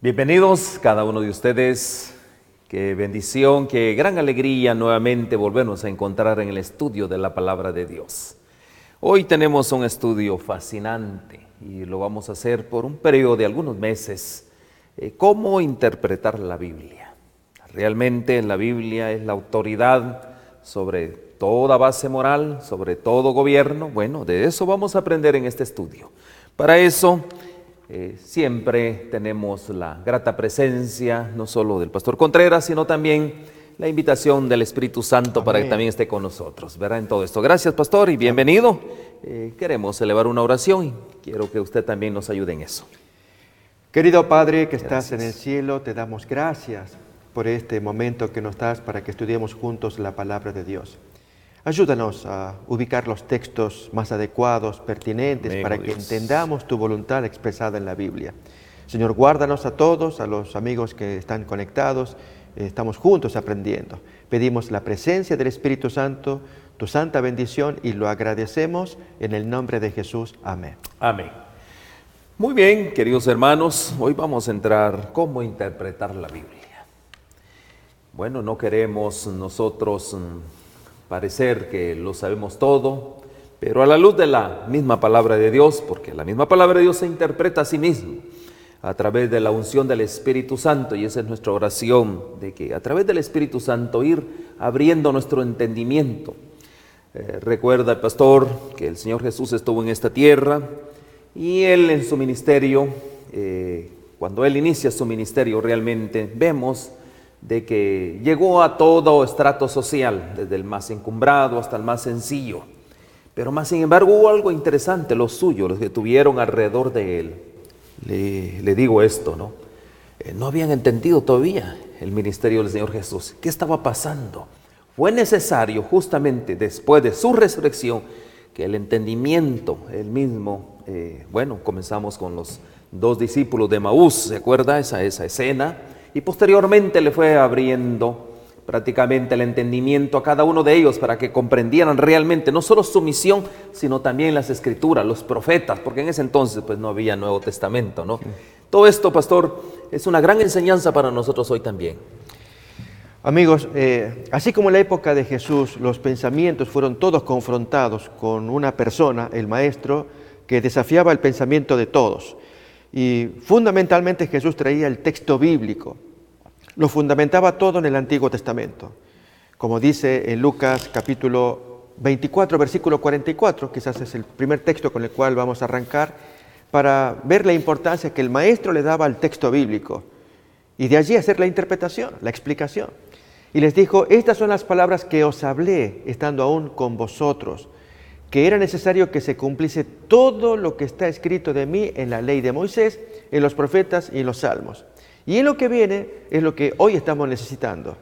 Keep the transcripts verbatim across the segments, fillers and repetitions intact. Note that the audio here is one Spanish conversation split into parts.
Bienvenidos cada uno de ustedes. Qué bendición, qué gran alegría nuevamente volvernos a encontrar en el estudio de la palabra de Dios. Hoy tenemos un estudio fascinante y lo vamos a hacer por un periodo de algunos meses. Eh, ¿Cómo interpretar la Biblia? Realmente la Biblia es la autoridad sobre toda base moral, sobre todo gobierno. Bueno, de eso vamos a aprender en este estudio. Para eso, Eh, siempre tenemos la grata presencia, no solo del pastor Contreras, sino también la invitación del Espíritu Santo. Amén. Para que también esté con nosotros, ¿verdad? En todo esto. Gracias, pastor, y bienvenido. Eh, queremos elevar una oración y quiero que usted también nos ayude en eso. Querido Padre que estás Gracias. en el cielo, te damos gracias por este momento que nos das para que estudiemos juntos la palabra de Dios. Ayúdanos a ubicar los textos más adecuados, pertinentes, Amén, para oh que Dios. entendamos tu voluntad expresada en la Biblia. Señor, guárdanos a todos, a los amigos que están conectados, eh, estamos juntos aprendiendo. Pedimos la presencia del Espíritu Santo, tu santa bendición, y lo agradecemos en el nombre de Jesús. Amén. Amén. Muy bien, queridos hermanos, hoy vamos a entrar cómo interpretar la Biblia. Bueno, no queremos nosotros mm, parecer que lo sabemos todo, pero a la luz de la misma palabra de Dios, porque la misma palabra de Dios se interpreta a sí mismo a través de la unción del Espíritu Santo, y esa es nuestra oración, de que a través del Espíritu Santo ir abriendo nuestro entendimiento. Eh, recuerda el pastor que el Señor Jesús estuvo en esta tierra y Él en su ministerio, eh, cuando Él inicia su ministerio, realmente vemos de que llegó a todo estrato social, desde el más encumbrado hasta el más sencillo. Pero más sin embargo hubo algo interesante, los suyos, los que estuvieron alrededor de Él. Le, le digo esto, ¿no? Eh, no habían entendido todavía el ministerio del Señor Jesús. ¿Qué estaba pasando? Fue necesario justamente después de su resurrección que el entendimiento, el mismo, eh, bueno, comenzamos con los dos discípulos de Emaús, ¿se acuerda esa, esa escena? Y posteriormente le fue abriendo prácticamente el entendimiento a cada uno de ellos para que comprendieran realmente no solo su misión, sino también las Escrituras, los profetas, porque en ese entonces pues no había Nuevo Testamento, ¿no? Sí. Todo esto, pastor, es una gran enseñanza para nosotros hoy también. Amigos, eh, así como en la época de Jesús los pensamientos fueron todos confrontados con una persona, el maestro, que desafiaba el pensamiento de todos. Y fundamentalmente Jesús traía el texto bíblico, lo fundamentaba todo en el Antiguo Testamento. Como dice en Lucas capítulo veinticuatro, versículo cuarenta y cuatro, quizás es el primer texto con el cual vamos a arrancar, para ver la importancia que el maestro le daba al texto bíblico, y de allí hacer la interpretación, la explicación. Y les dijo, estas son las palabras que os hablé, estando aún con vosotros, que era necesario que se cumpliese todo lo que está escrito de mí en la ley de Moisés, en los profetas y en los salmos. Y en lo que viene es lo que hoy estamos necesitando.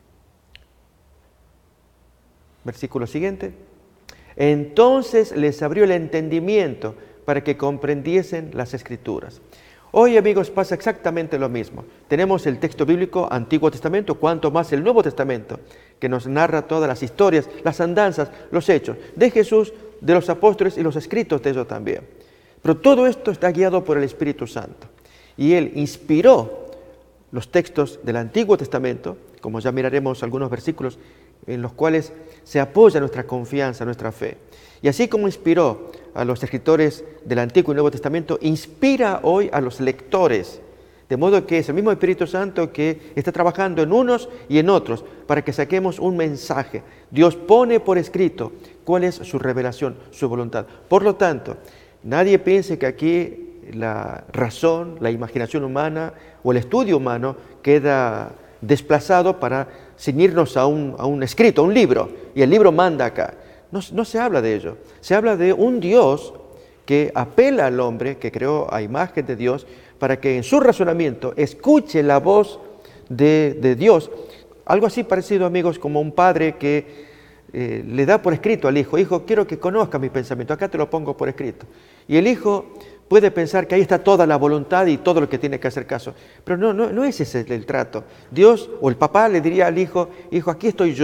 Versículo siguiente. Entonces les abrió el entendimiento para que comprendiesen las Escrituras. Hoy, amigos, pasa exactamente lo mismo. Tenemos el texto bíblico, Antiguo Testamento, cuanto más el Nuevo Testamento, que nos narra todas las historias, las andanzas, los hechos de Jesús, de los apóstoles y los escritos de ellos también. Pero todo esto está guiado por el Espíritu Santo. Y Él inspiró los textos del Antiguo Testamento, como ya miraremos algunos versículos en los cuales se apoya nuestra confianza, nuestra fe. Y así como inspiró a los escritores del Antiguo y Nuevo Testamento, inspira hoy a los lectores. De modo que es el mismo Espíritu Santo que está trabajando en unos y en otros para que saquemos un mensaje. Dios pone por escrito cuál es su revelación, su voluntad. Por lo tanto, nadie piense que aquí la razón, la imaginación humana o el estudio humano queda desplazado para ceñirnos a un, a un escrito, a un libro, y el libro manda acá. No, no se habla de ello. Se habla de un Dios que apela al hombre, que creó a imagen de Dios, para que en su razonamiento escuche la voz de, de Dios. Algo así parecido, amigos, como un padre que eh, le da por escrito al hijo, hijo, quiero que conozca mi pensamiento, acá te lo pongo por escrito. Y el hijo puede pensar que ahí está toda la voluntad y todo lo que tiene que hacer caso. Pero no, no, no es ese el trato. Dios o el papá le diría al hijo, hijo, aquí estoy yo,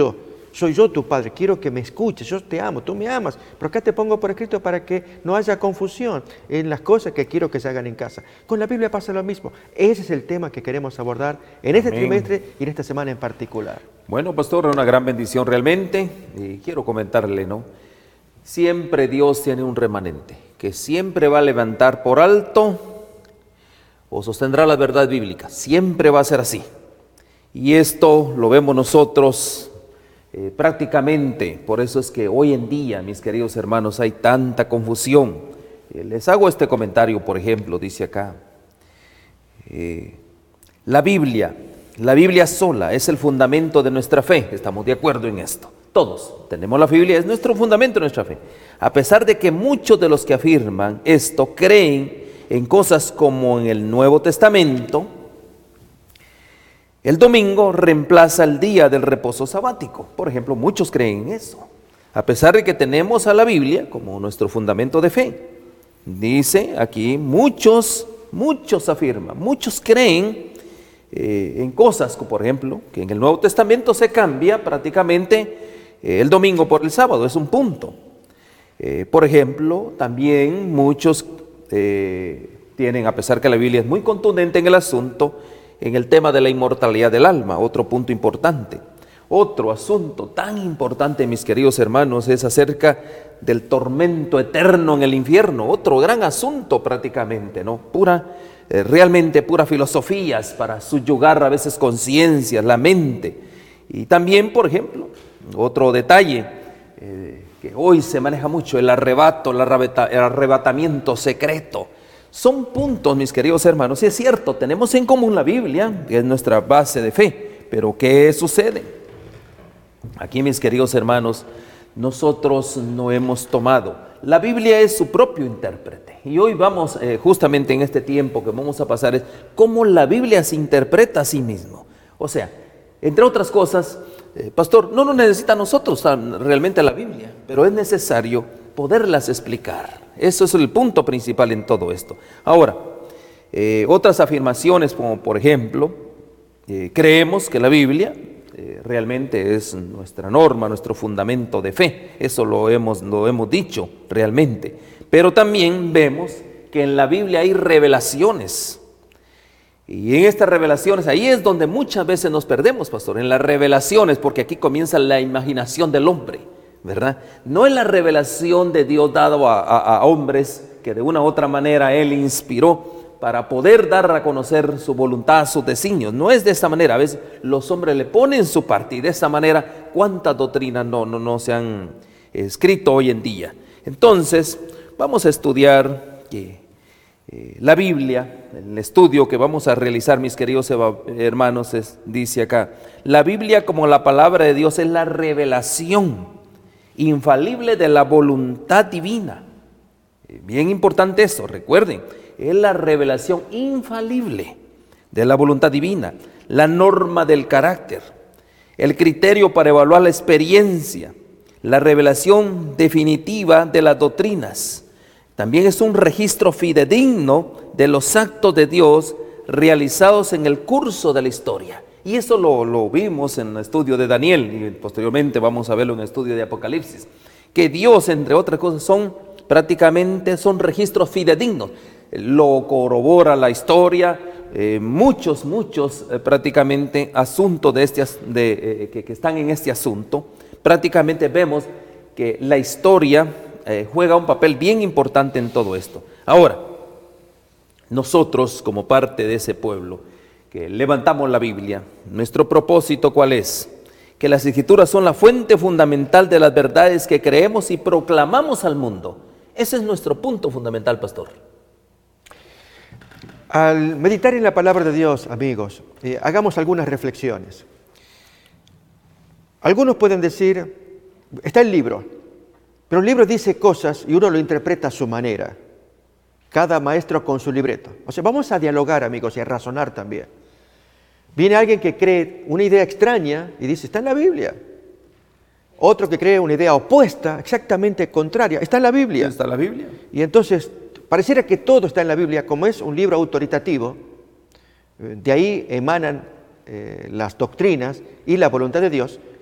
soy yo tu padre, quiero que me escuches, yo te amo, tú me amas, pero acá te pongo por escrito para que no haya confusión en las cosas que quiero que se hagan en casa. Con la Biblia pasa lo mismo. Ese es el tema que queremos abordar en este Amén. trimestre y en esta semana en particular. Bueno, pastor, una gran bendición realmente, y quiero comentarle, ¿no? Siempre Dios tiene un remanente, que siempre va a levantar por alto o sostendrá la verdad bíblica, siempre va a ser así. Y esto lo vemos nosotros eh, prácticamente, por eso es que hoy en día, mis queridos hermanos, hay tanta confusión. Eh, les hago este comentario, por ejemplo, dice acá, eh, la Biblia, la Biblia sola es el fundamento de nuestra fe, estamos de acuerdo en esto. Todos tenemos la Biblia, es nuestro fundamento de nuestra fe. A pesar de que muchos de los que afirman esto creen en cosas como en el Nuevo Testamento, el domingo reemplaza el día del reposo sabático. Por ejemplo, muchos creen en eso. A pesar de que tenemos a la Biblia como nuestro fundamento de fe. Dice aquí, muchos, muchos afirman, muchos creen eh, en cosas como, por ejemplo, que en el Nuevo Testamento se cambia prácticamente eh, el domingo por el sábado, es un punto. Eh, por ejemplo, también muchos eh, tienen, a pesar que la Biblia es muy contundente en el asunto, en el tema de la inmortalidad del alma, otro punto importante. Otro asunto tan importante, mis queridos hermanos, es acerca del tormento eterno en el infierno. Otro gran asunto prácticamente, ¿no? Pura, eh, realmente pura filosofías para subyugar a veces conciencias, la mente. Y también, por ejemplo, otro detalle eh, que hoy se maneja mucho, el arrebato, el, arrebata, el arrebatamiento secreto. Son puntos, mis queridos hermanos, y es cierto, tenemos en común la Biblia, que es nuestra base de fe, pero ¿qué sucede? Aquí, mis queridos hermanos, nosotros no hemos tomado, la Biblia es su propio intérprete, y hoy vamos, eh, justamente en este tiempo que vamos a pasar, es cómo la Biblia se interpreta a sí mismo. O sea, entre otras cosas, eh, pastor, no nos necesita a nosotros realmente la Biblia, pero es necesario poderlas explicar. Eso es el punto principal en todo esto. Ahora, eh, otras afirmaciones como por ejemplo, eh, creemos que la Biblia eh, realmente es nuestra norma, nuestro fundamento de fe. Eso lo hemos, lo hemos dicho realmente. Pero también vemos que en la Biblia hay revelaciones. Y en estas revelaciones, ahí es donde muchas veces nos perdemos, pastor, en las revelaciones, porque aquí comienza la imaginación del hombre, ¿verdad? No es la revelación de Dios dado a, a, a hombres que de una u otra manera Él inspiró para poder dar a conocer su voluntad, sus designios. No es de esa manera. A veces los hombres le ponen su parte y de esa manera cuántas doctrinas no, no, no se han escrito hoy en día. Entonces vamos a estudiar que eh, la Biblia, el estudio que vamos a realizar, mis queridos hermanos, es, dice acá, la Biblia como la palabra de Dios es la revelación infalible de la voluntad divina. Bien importante eso, recuerden, es la revelación infalible de la voluntad divina, la norma del carácter, el criterio para evaluar la experiencia, la revelación definitiva de las doctrinas. También es un registro fidedigno de los actos de Dios realizados en el curso de la historia. Y eso lo, lo vimos en el estudio de Daniel y posteriormente vamos a verlo en el estudio de Apocalipsis. Que Dios, entre otras cosas, son prácticamente son registros fidedignos. Lo corrobora la historia, eh, muchos, muchos eh, prácticamente asuntos de este, de, eh, que, que están en este asunto. Prácticamente vemos que la historia eh, juega un papel bien importante en todo esto. Ahora, nosotros como parte de ese pueblo, que levantamos la Biblia, nuestro propósito ¿cuál es? Que las Escrituras son la fuente fundamental de las verdades que creemos y proclamamos al mundo. Ese es nuestro punto fundamental, pastor. Al meditar en la palabra de Dios, amigos, eh, hagamos algunas reflexiones. Algunos pueden decir, está el libro, pero el libro dice cosas y uno lo interpreta a su manera. Cada maestro con su libreto. O sea, vamos a dialogar, amigos, y a razonar también. Viene alguien que cree una idea extraña y dice, está en la Biblia. Otro que cree una idea opuesta, exactamente contraria, está en la Biblia. ¿Está en la Biblia? Y entonces, pareciera que todo está en la Biblia, como es un libro autoritativo, de ahí emanan eh, las doctrinas y la voluntad de Dios.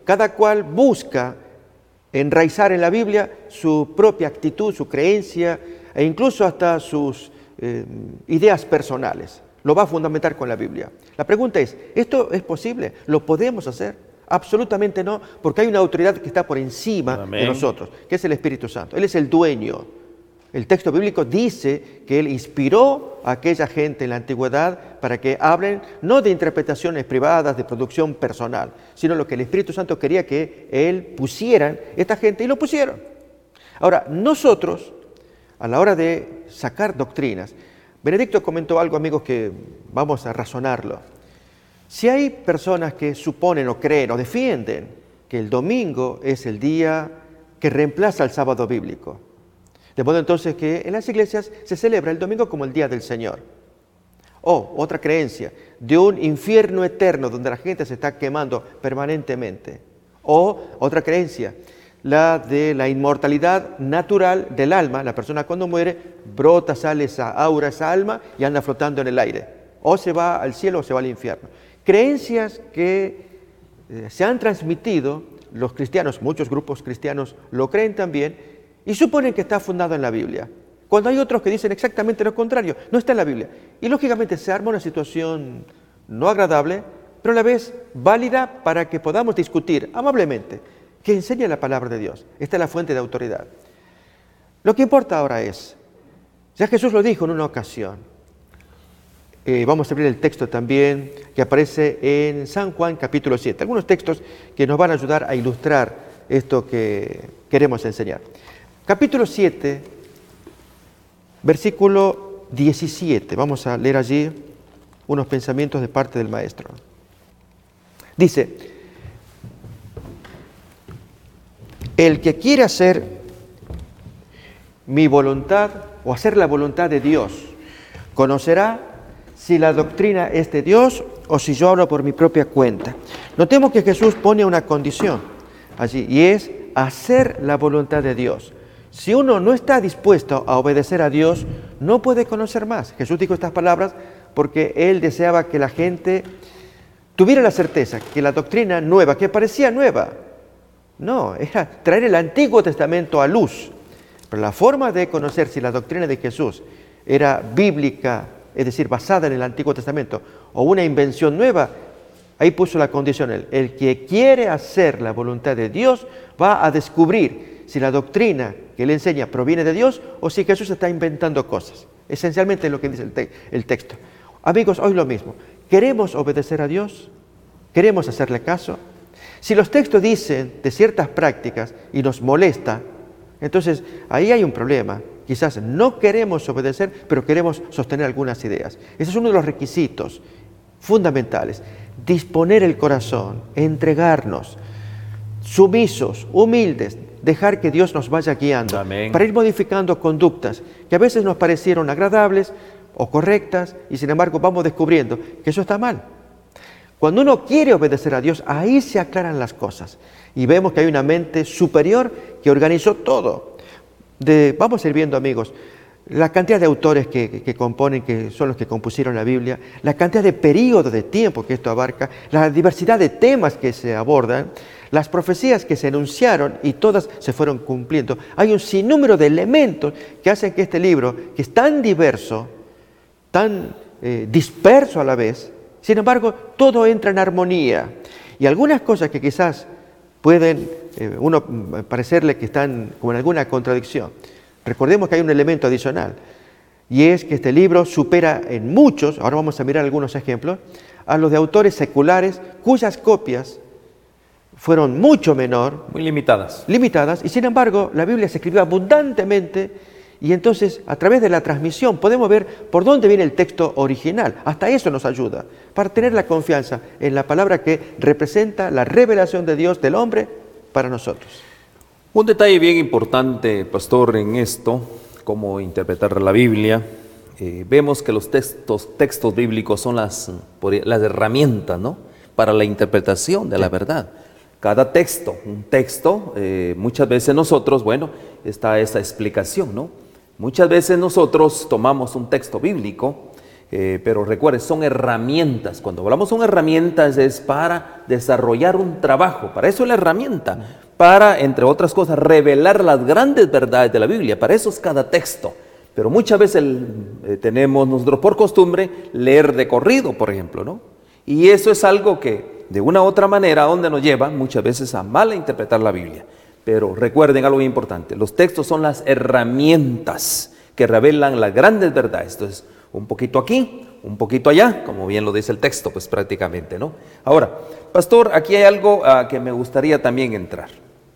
cada cual busca enraizar en la Biblia su propia actitud, su creencia e incluso hasta sus eh, ideas personales. Lo va a fundamentar con la Biblia. La pregunta es, ¿esto es posible? ¿Lo podemos hacer? Absolutamente no, porque hay una autoridad que está por encima Amén. De nosotros, que es el Espíritu Santo. Él es el dueño. El texto bíblico dice que Él inspiró a aquella gente en la antigüedad para que hablen no de interpretaciones privadas, de producción personal, sino lo que el Espíritu Santo quería que Él pusieran esta gente, y lo pusieron. Ahora, nosotros, a la hora de sacar doctrinas, Benedicto comentó algo, amigos, que vamos a razonarlo. Si hay personas que suponen o creen o defienden que el domingo es el día que reemplaza al sábado bíblico, de modo entonces que en las iglesias se celebra el domingo como el día del Señor. O otra creencia, de un infierno eterno donde la gente se está quemando permanentemente. O otra creencia, la de la inmortalidad natural del alma. La persona cuando muere brota, sale esa aura, esa alma y anda flotando en el aire. O se va al cielo o se va al infierno. Creencias que eh, se han transmitido, los cristianos, muchos grupos cristianos lo creen también, y suponen que está fundado en la Biblia, cuando hay otros que dicen exactamente lo contrario, no está en la Biblia. Y lógicamente se arma una situación no agradable, pero a la vez válida para que podamos discutir amablemente qué enseña la palabra de Dios. Esta es la fuente de autoridad. Lo que importa ahora es, ya Jesús lo dijo en una ocasión, eh, vamos a abrir el texto también que aparece en San Juan capítulo siete, algunos textos que nos van a ayudar a ilustrar esto que queremos enseñar. Capítulo siete, versículo diecisiete. Vamos a leer allí unos pensamientos de parte del Maestro. Dice, el que quiere hacer mi voluntad o hacer la voluntad de Dios, conocerá si la doctrina es de Dios o si yo hablo por mi propia cuenta. Notemos que Jesús pone una condición allí, y es hacer la voluntad de Dios. Si uno no está dispuesto a obedecer a Dios, no puede conocer más. Jesús dijo estas palabras porque Él deseaba que la gente tuviera la certeza que la doctrina nueva, que parecía nueva, no, era traer el Antiguo Testamento a luz. Pero la forma de conocer si la doctrina de Jesús era bíblica, es decir, basada en el Antiguo Testamento, o una invención nueva, ahí puso la condición Él. El que quiere hacer la voluntad de Dios va a descubrir si la doctrina que Él enseña proviene de Dios o si Jesús está inventando cosas. Esencialmente es lo que dice el, te- el texto. Amigos, hoy lo mismo. ¿Queremos obedecer a Dios? ¿Queremos hacerle caso? Si los textos dicen de ciertas prácticas y nos molesta, entonces ahí hay un problema. Quizás no queremos obedecer, pero queremos sostener algunas ideas. Ese es uno de los requisitos fundamentales. Disponer el corazón, entregarnos, sumisos, humildes, dejar que Dios nos vaya guiando. Amén. Para ir modificando conductas que a veces nos parecieron agradables o correctas y sin embargo vamos descubriendo que eso está mal. Cuando uno quiere obedecer a Dios, ahí se aclaran las cosas y vemos que hay una mente superior que organizó todo. De, vamos a ir viendo, amigos, la cantidad de autores que, que, que componen, que son los que compusieron la Biblia, la cantidad de periodos de tiempo que esto abarca, la diversidad de temas que se abordan, las profecías que se enunciaron y todas se fueron cumpliendo. Hay un sinnúmero de elementos que hacen que este libro, que es tan diverso, tan eh, disperso a la vez, sin embargo, todo entra en armonía. Y algunas cosas que quizás pueden, eh, uno parecerle que están como en alguna contradicción. Recordemos que hay un elemento adicional, y es que este libro supera en muchos, ahora vamos a mirar algunos ejemplos, a los de autores seculares cuyas copias fueron mucho menor. Muy limitadas. Limitadas, y sin embargo la Biblia se escribió abundantemente, y entonces a través de la transmisión podemos ver por dónde viene el texto original. Hasta eso nos ayuda, para tener la confianza en la palabra que representa la revelación de Dios del hombre para nosotros. Un detalle bien importante, pastor, en esto, cómo interpretar la Biblia. Eh, vemos que los textos, textos bíblicos son las, las herramientas, ¿no?, para la interpretación de la verdad. Cada texto, un texto, eh, muchas veces nosotros, bueno, está esa explicación, ¿no? Muchas veces nosotros tomamos un texto bíblico Eh, pero recuerde, son herramientas. Cuando hablamos son herramientas es para desarrollar un trabajo. Para eso es la herramienta. Para, entre otras cosas, revelar las grandes verdades de la Biblia. Para eso es cada texto. Pero muchas veces el, eh, tenemos nosotros por costumbre leer de corrido, por ejemplo, ¿no? Y eso es algo que de una u otra manera, ¿a dónde nos lleva? Muchas veces a mal interpretar la Biblia. Pero recuerden algo muy importante. Los textos son las herramientas que revelan las grandes verdades. Entonces, un poquito aquí, un poquito allá, como bien lo dice el texto, pues prácticamente, ¿no? Ahora, pastor, aquí hay algo uh, que me gustaría también entrar.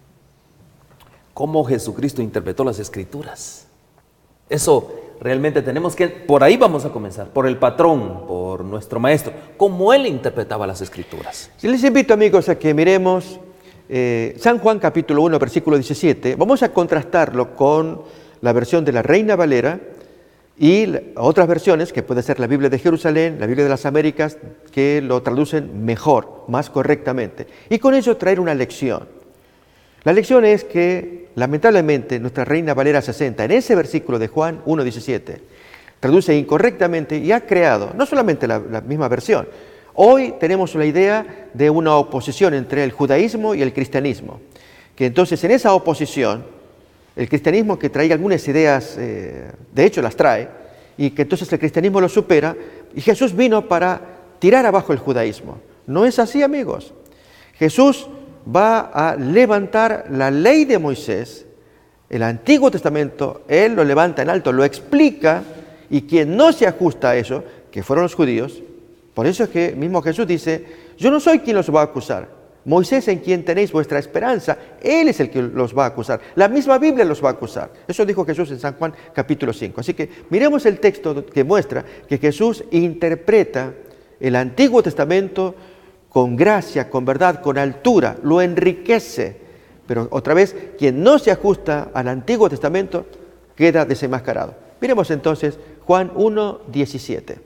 ¿Cómo Jesucristo interpretó las Escrituras? Eso realmente tenemos que, por ahí vamos a comenzar, por el patrón, por nuestro maestro, cómo él interpretaba las Escrituras. Les invito, amigos, a que miremos eh, San Juan capítulo uno, versículo diecisiete. Vamos a contrastarlo con la versión de la Reina Valera y otras versiones, que puede ser la Biblia de Jerusalén, la Biblia de las Américas, que lo traducen mejor, más correctamente. Y con ello traer una lección. La lección es que, lamentablemente, nuestra Reina Valera sesenta, en ese versículo de Juan uno diecisiete, traduce incorrectamente y ha creado, no solamente la, la misma versión, hoy tenemos la idea de una oposición entre el judaísmo y el cristianismo, que entonces en esa oposición, el cristianismo que trae algunas ideas, eh, de hecho las trae, y que entonces el cristianismo lo supera, y Jesús vino para tirar abajo el judaísmo. No es así, amigos. Jesús va a levantar la ley de Moisés, el Antiguo Testamento, Él lo levanta en alto, lo explica, y quien no se ajusta a eso, que fueron los judíos, por eso es que mismo Jesús dice, yo no soy quien los va a acusar, Moisés en quien tenéis vuestra esperanza, Él es el que los va a acusar, la misma Biblia los va a acusar. Eso dijo Jesús en San Juan capítulo cinco. Así que miremos el texto que muestra que Jesús interpreta el Antiguo Testamento con gracia, con verdad, con altura, lo enriquece. Pero otra vez, quien no se ajusta al Antiguo Testamento queda desenmascarado. Miremos entonces Juan uno diecisiete.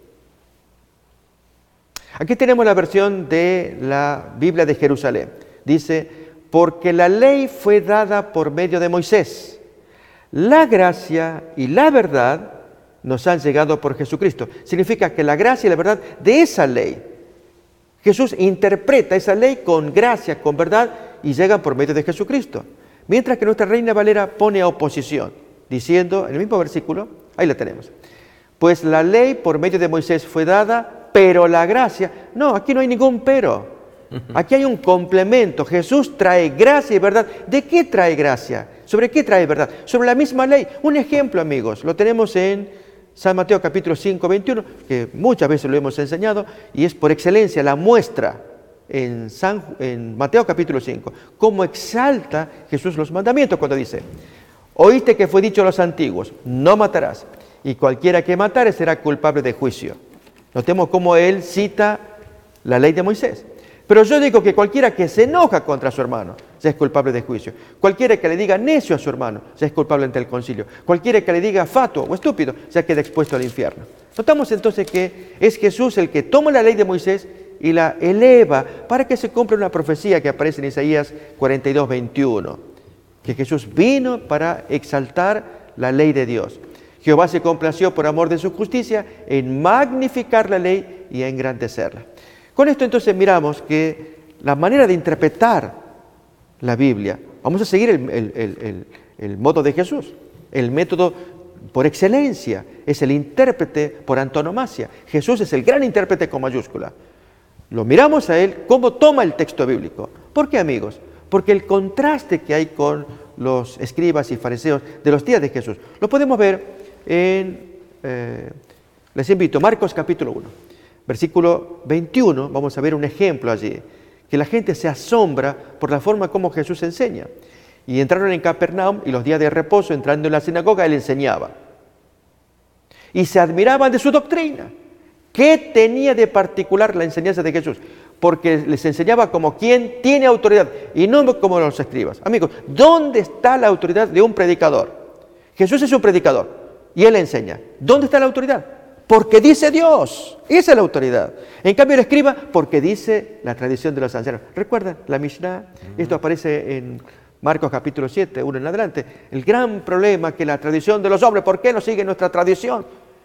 Aquí tenemos la versión de la Biblia de Jerusalén. Dice, porque la ley fue dada por medio de Moisés, la gracia y la verdad nos han llegado por Jesucristo. Significa que la gracia y la verdad de esa ley, Jesús interpreta esa ley con gracia, con verdad, y llegan por medio de Jesucristo. Mientras que nuestra Reina Valera pone oposición, diciendo, en el mismo versículo, ahí la tenemos, pues la ley por medio de Moisés fue dada, pero la gracia, no, aquí no hay ningún pero, aquí hay un complemento. Jesús trae gracia y verdad. ¿De qué trae gracia? ¿Sobre qué trae verdad? Sobre la misma ley. Un ejemplo, amigos, lo tenemos en San Mateo capítulo cinco, veintiuno, que muchas veces lo hemos enseñado, y es por excelencia la muestra en, San, en Mateo capítulo cinco, cómo exalta Jesús los mandamientos cuando dice, oíste que fue dicho a los antiguos, no matarás, y cualquiera que matare será culpable de juicio. Notemos cómo él cita la ley de Moisés. Pero yo digo que cualquiera que se enoja contra su hermano, ya es culpable de juicio. Cualquiera que le diga necio a su hermano, ya es culpable ante el concilio. Cualquiera que le diga fatuo o estúpido, ya queda expuesto al infierno. Notamos entonces que es Jesús el que toma la ley de Moisés y la eleva para que se cumpla una profecía que aparece en Isaías cuarenta y dos, veintiuno. Que Jesús vino para exaltar la ley de Dios. Jehová se complació por amor de su justicia en magnificar la ley y engrandecerla. Con esto entonces miramos que la manera de interpretar la Biblia, vamos a seguir el, el, el, el, el modo de Jesús, el método por excelencia, es el intérprete por antonomasia. Jesús es el gran intérprete con mayúscula. Lo miramos a Él, cómo toma el texto bíblico. ¿Por qué, amigos? Porque el contraste que hay con los escribas y fariseos de los días de Jesús, lo podemos ver en, eh, les invito, Marcos capítulo uno, versículo veintiuno, vamos a ver un ejemplo allí, que la gente se asombra por la forma como Jesús enseña. Y entraron en Capernaum y los días de reposo, entrando en la sinagoga, Él enseñaba. Y se admiraban de su doctrina. ¿Qué tenía de particular la enseñanza de Jesús? Porque les enseñaba como quien tiene autoridad y no como los escribas. Amigos, ¿dónde está la autoridad de un predicador? Jesús es un predicador. Y Él enseña. ¿Dónde está la autoridad? Porque dice Dios. Esa es la autoridad. En cambio el escriba, porque dice la tradición de los ancianos. ¿Recuerdan la Mishnah? Uh-huh. Esto aparece en Marcos capítulo siete, uno en adelante. El gran problema que la tradición de los hombres, ¿por qué no sigue nuestra tradición?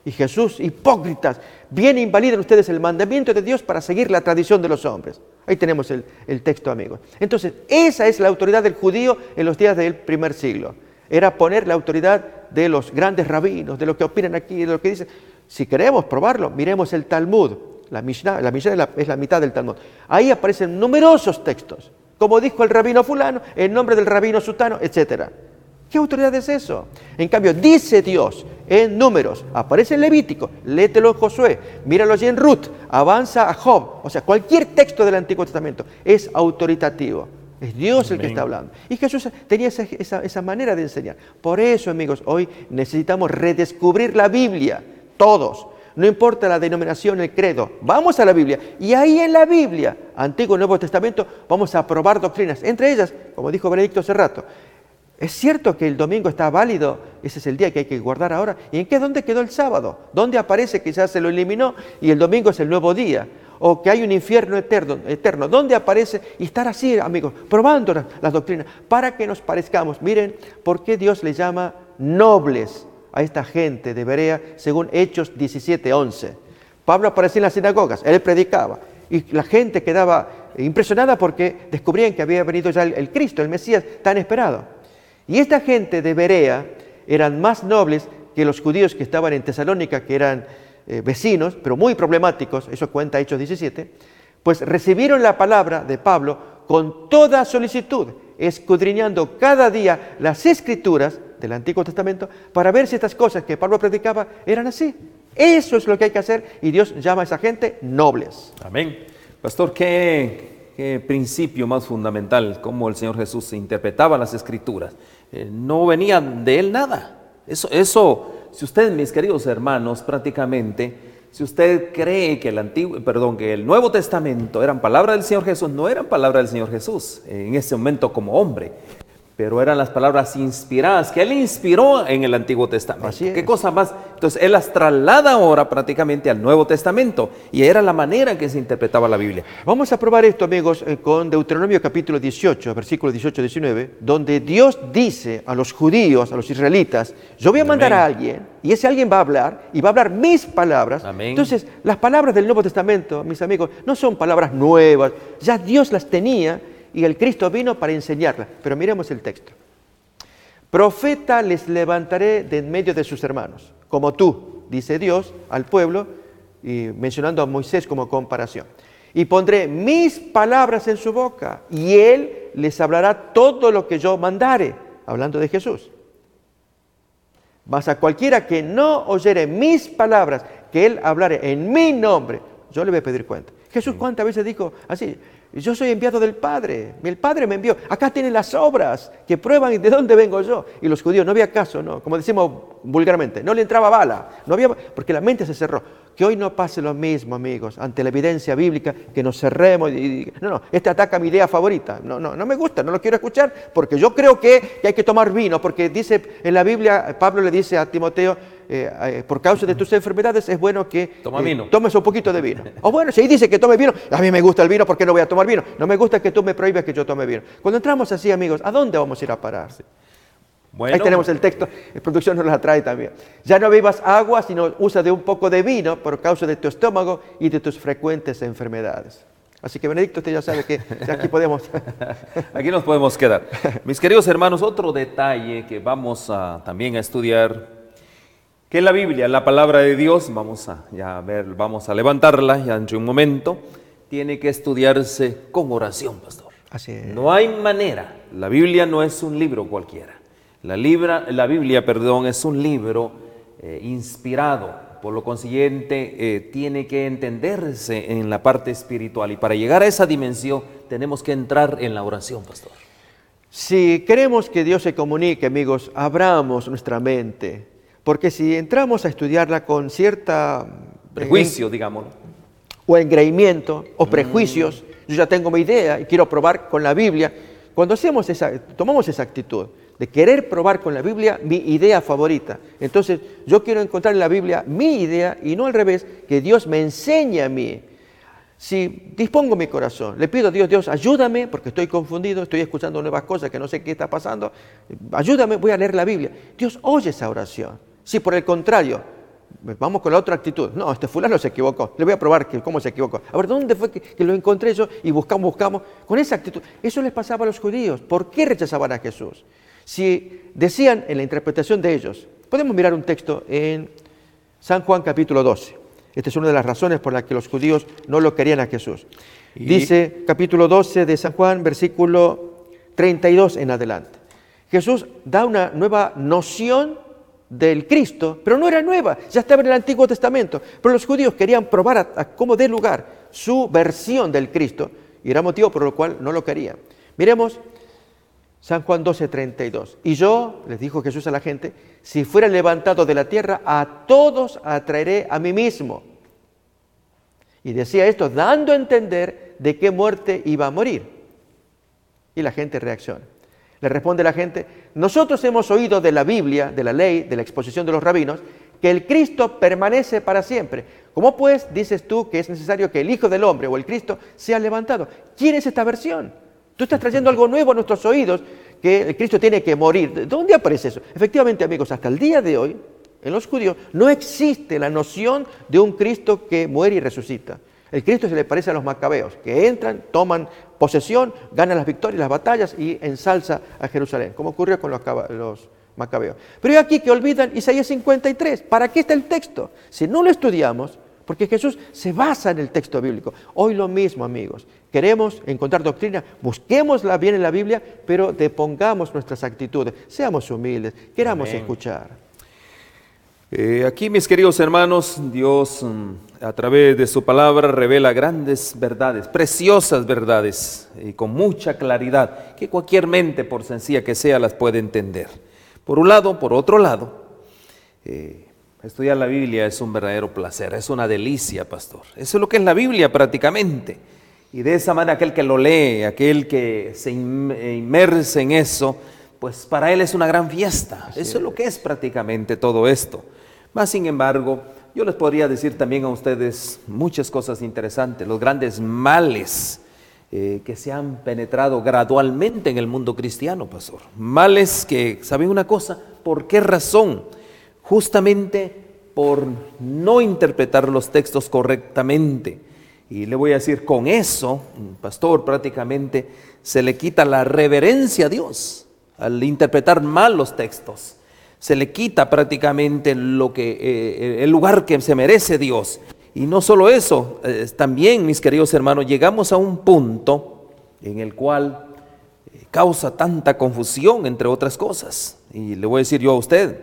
Y Jesús, hipócritas, bien invalidan ustedes el mandamiento de Dios para seguir la tradición de los hombres. Ahí tenemos el, el texto, amigos. Entonces, esa es la autoridad del judío en los días del primer siglo. Era poner la autoridad de los grandes rabinos, de lo que opinan aquí, de lo que dicen. Si queremos probarlo, miremos el Talmud. La Mishnah, la Mishnah es, la, es la mitad del Talmud. Ahí aparecen numerosos textos. Como dijo el rabino fulano, en nombre del rabino sutano, etcétera. ¿Qué autoridad es eso? En cambio, dice Dios en Números, aparece en Levítico, léetelo en Josué, míralo allí en Ruth, avanza a Job. O sea, cualquier texto del Antiguo Testamento es autoritativo. Es Dios el que está hablando. Y Jesús tenía esa, esa, esa manera de enseñar. Por eso, amigos, hoy necesitamos redescubrir la Biblia, todos. No importa la denominación, el credo. Vamos a la Biblia. Y ahí en la Biblia, Antiguo y Nuevo Testamento, vamos a probar doctrinas. Entre ellas, como dijo Benedicto hace rato, es cierto que el domingo está válido, ese es el día que hay que guardar ahora. ¿Y en qué? ¿Dónde quedó el sábado? ¿Dónde aparece que ya se lo eliminó y el domingo es el nuevo día? O que hay un infierno eterno, eterno. ¿Dónde aparece? Y estar así, amigos, probando las, las doctrinas, para que nos parezcamos. Miren, ¿por qué Dios le llama nobles a esta gente de Berea, según Hechos diecisiete once? Pablo aparecía en las sinagogas, él predicaba, y la gente quedaba impresionada porque descubrían que había venido ya el, el Cristo, el Mesías tan esperado. Y esta gente de Berea eran más nobles que los judíos que estaban en Tesalónica, que eran eh, vecinos, pero muy problemáticos, eso cuenta Hechos diecisiete, pues recibieron la palabra de Pablo con toda solicitud, escudriñando cada día las Escrituras del Antiguo Testamento para ver si estas cosas que Pablo predicaba eran así. Eso es lo que hay que hacer y Dios llama a esa gente nobles. Amén. Pastor, ¿qué, qué principio más fundamental, cómo el Señor Jesús interpretaba las Escrituras? Eh, no venía de Él nada. Eso, eso, si ustedes, mis queridos hermanos, prácticamente, si usted cree que el Antiguo, perdón, que el Nuevo Testamento eran palabras del Señor Jesús, no eran palabras del Señor Jesús en ese momento como hombre, pero eran las palabras inspiradas que Él inspiró en el Antiguo Testamento. Así es. ¿Qué cosa más? Entonces Él las traslada ahora prácticamente al Nuevo Testamento y era la manera en que se interpretaba la Biblia. Vamos a probar esto, amigos, eh, con Deuteronomio capítulo dieciocho, versículos dieciocho a diecinueve, donde Dios dice a los judíos, a los israelitas, yo voy a mandar Amén. a alguien y ese alguien va a hablar y va a hablar mis palabras. Amén. Entonces, las palabras del Nuevo Testamento, mis amigos, no son palabras nuevas, ya Dios las tenía y el Cristo vino para enseñarlas. Pero miremos el texto. Profeta les levantaré de en medio de sus hermanos, como tú, dice Dios al pueblo, y mencionando a Moisés como comparación. Y pondré mis palabras en su boca, y él les hablará todo lo que yo mandare, hablando de Jesús. Mas a cualquiera que no oyere mis palabras, que él hablare en mi nombre, yo le voy a pedir cuenta. Jesús cuántas veces dijo así, yo soy enviado del Padre, el Padre me envió, acá tienen las obras que prueban de dónde vengo yo. Y los judíos, no había caso, no, como decimos vulgarmente, no le entraba bala, no había, porque la mente se cerró. Que hoy no pase lo mismo, amigos, ante la evidencia bíblica, que nos cerremos y, y no, no, este ataca mi idea favorita, no, no, no me gusta, no lo quiero escuchar, porque yo creo que, que hay que tomar vino, porque dice en la Biblia, Pablo le dice a Timoteo, eh, eh, por causa de tus enfermedades es bueno que Toma eh, vino. tomes un poquito de vino. O bueno, si ahí dice que tome vino, a mí me gusta el vino, ¿por qué no voy a tomar vino? No me gusta que tú me prohíbas que yo tome vino. Cuando entramos así, amigos, ¿a dónde vamos a ir a parar? Bueno, ahí tenemos el texto, la producción nos la trae también. Ya no bebas agua, sino usa de un poco de vino por causa de tu estómago y de tus frecuentes enfermedades. Así que Benedicto, usted ya sabe que ya aquí podemos... Aquí nos podemos quedar. Mis queridos hermanos, otro detalle que vamos a, también a estudiar, que la Biblia, la palabra de Dios, vamos a, ya a ver, vamos a levantarla ya entre un momento, tiene que estudiarse con oración, pastor. Así es. No hay manera, la Biblia no es un libro cualquiera. La, libra, la Biblia, perdón, es un libro eh, inspirado, por lo consiguiente eh, tiene que entenderse en la parte espiritual y para llegar a esa dimensión tenemos que entrar en la oración, pastor. Si queremos que Dios se comunique, amigos, abramos nuestra mente, porque si entramos a estudiarla con cierta... Prejuicio, en, digámoslo. O engreimiento, o prejuicios, mm. yo ya tengo mi idea y quiero probar con la Biblia. Cuando hacemos esa, tomamos esa actitud de querer probar con la Biblia mi idea favorita, entonces yo quiero encontrar en la Biblia mi idea y no al revés, que Dios me enseñe a mí. Si dispongo mi corazón, le pido a Dios, Dios, ayúdame, porque estoy confundido, estoy escuchando nuevas cosas que no sé qué está pasando, ayúdame, voy a leer la Biblia. Dios oye esa oración. Si por el contrario vamos con la otra actitud. No, este fulano se equivocó. Le voy a probar que, cómo se equivocó. A ver, ¿dónde fue que, que lo encontré yo? Y buscamos, buscamos. Con esa actitud. Eso les pasaba a los judíos. ¿Por qué rechazaban a Jesús? Si decían en la interpretación de ellos, podemos mirar un texto en San Juan capítulo doce. Esta es una de las razones por las que los judíos no lo querían a Jesús. Y... dice capítulo doce de San Juan, versículo treinta y dos en adelante. Jesús da una nueva noción del Cristo, pero no era nueva, ya estaba en el Antiguo Testamento. Pero los judíos querían probar a, a cómo dé lugar su versión del Cristo, y era motivo por el cual no lo querían. Miremos San Juan doce, treinta y dos. Y yo, les dijo Jesús a la gente, si fuera levantado de la tierra, a todos atraeré a mí mismo. Y decía esto dando a entender de qué muerte iba a morir. Y la gente reacciona. Le responde la gente, nosotros hemos oído de la Biblia, de la ley, de la exposición de los rabinos, que el Cristo permanece para siempre. ¿Cómo pues dices tú que es necesario que el Hijo del Hombre o el Cristo sea levantado? ¿Quién es esta versión? Tú estás trayendo algo nuevo a nuestros oídos, que el Cristo tiene que morir. ¿De dónde aparece eso? Efectivamente, amigos, hasta el día de hoy, en los judíos, no existe la noción de un Cristo que muere y resucita. El Cristo se le parece a los macabeos, que entran, toman posesión, ganan las victorias, las batallas y ensalza a Jerusalén, como ocurrió con los, los macabeos. Pero hay aquí que olvidan Isaías cincuenta y tres. ¿Para qué está el texto? Si no lo estudiamos, porque Jesús se basa en el texto bíblico. Hoy lo mismo, amigos. Queremos encontrar doctrina, busquémosla bien en la Biblia, pero depongamos nuestras actitudes. Seamos humildes, queramos Amén. Escuchar. Eh, aquí, mis queridos hermanos, Dios mm, a través de su palabra revela grandes verdades, preciosas verdades, y con mucha claridad, que cualquier mente, por sencilla que sea, las puede entender. Por un lado, por otro lado, eh, estudiar la Biblia es un verdadero placer, es una delicia, pastor. Eso es lo que es la Biblia prácticamente. Y de esa manera aquel que lo lee, aquel que se inmerse en eso, pues para él es una gran fiesta. Así eso es lo que es prácticamente todo esto. Mas, sin embargo, yo les podría decir también a ustedes muchas cosas interesantes, los grandes males eh, que se han penetrado gradualmente en el mundo cristiano, pastor. Males que, ¿saben una cosa? ¿Por qué razón? Justamente por no interpretar los textos correctamente. Y le voy a decir, con eso, pastor, prácticamente se le quita la reverencia a Dios al interpretar mal los textos. Se le quita prácticamente lo que, eh, el lugar que se merece Dios. Y no solo eso, eh, también, mis queridos hermanos, llegamos a un punto en el cual eh, causa tanta confusión, entre otras cosas. Y le voy a decir yo a usted,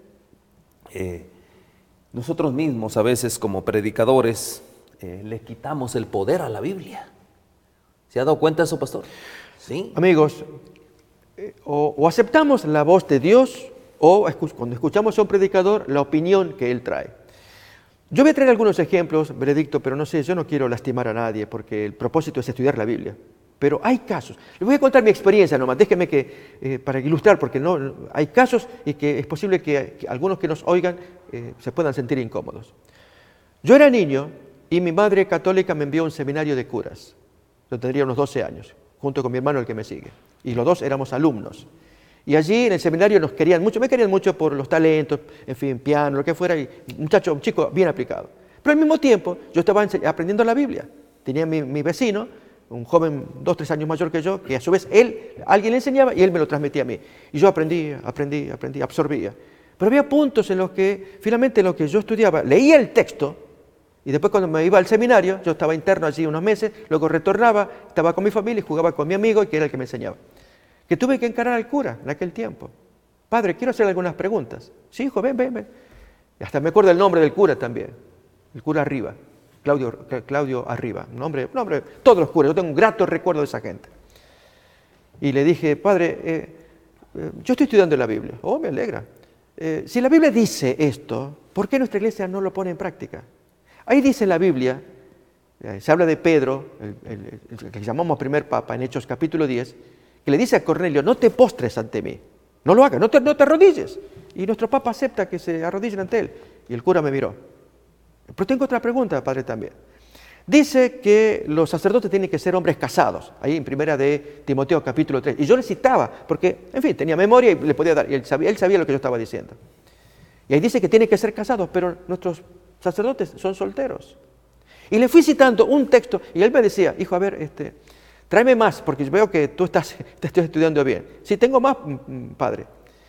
eh, nosotros mismos a veces como predicadores eh, le quitamos el poder a la Biblia. ¿Se ha dado cuenta de eso, pastor? Sí. Amigos, eh, o, o aceptamos la voz de Dios, o cuando escuchamos a un predicador, la opinión que él trae. Yo voy a traer algunos ejemplos, Benedicto, pero no sé, yo no quiero lastimar a nadie porque el propósito es estudiar la Biblia. Pero hay casos. Les voy a contar mi experiencia nomás, déjenme que, eh, para ilustrar, porque no, no, hay casos y que es posible que, que algunos que nos oigan eh, se puedan sentir incómodos. Yo era niño y mi madre católica me envió a un seminario de curas. Yo tendría unos doce años, junto con mi hermano el que me sigue. Y los dos éramos alumnos. Y allí en el seminario nos querían mucho, me querían mucho por los talentos, en fin, piano, lo que fuera, y un muchacho, un chico bien aplicado. Pero al mismo tiempo yo estaba aprendiendo la Biblia. Tenía mi, mi vecino, un joven dos, tres años mayor que yo, que a su vez él, alguien le enseñaba y él me lo transmitía a mí. Y yo aprendía, aprendí, aprendí, absorbía. Pero había puntos en los que, finalmente, lo que yo estudiaba, leía el texto, y después cuando me iba al seminario, yo estaba interno allí unos meses, luego retornaba, estaba con mi familia y jugaba con mi amigo, y que era el que me enseñaba. Que tuve que encarar al cura en aquel tiempo. Padre, quiero hacerle algunas preguntas. Sí, hijo, ven, ven, ven. Y hasta me acuerdo el nombre del cura también. El cura Arriba, Claudio, Claudio Arriba. Nombre, nombre, todos los curas. Yo tengo un grato recuerdo de esa gente. Y le dije, padre, eh, eh, yo estoy estudiando la Biblia. Oh, me alegra. Eh, si la Biblia dice esto, ¿por qué nuestra iglesia no lo pone en práctica? Ahí dice en la Biblia, eh, se habla de Pedro, el, el, el que llamamos primer papa en Hechos capítulo diez, que le dice a Cornelio, no te postres ante mí, no lo hagas, no te, no te arrodilles. Y nuestro Papa acepta que se arrodillen ante él. Y el cura me miró. Pero tengo otra pregunta, padre, también. Dice que los sacerdotes tienen que ser hombres casados, ahí en primera de Timoteo capítulo tres. Y yo le citaba, porque, en fin, tenía memoria y le podía dar, y él sabía, él sabía lo que yo estaba diciendo. Y ahí dice que tienen que ser casados, pero nuestros sacerdotes son solteros. Y le fui citando un texto y él me decía, hijo, a ver, este, tráeme más, porque veo que tú estás, te estoy estudiando bien. Sí, tengo más, padre.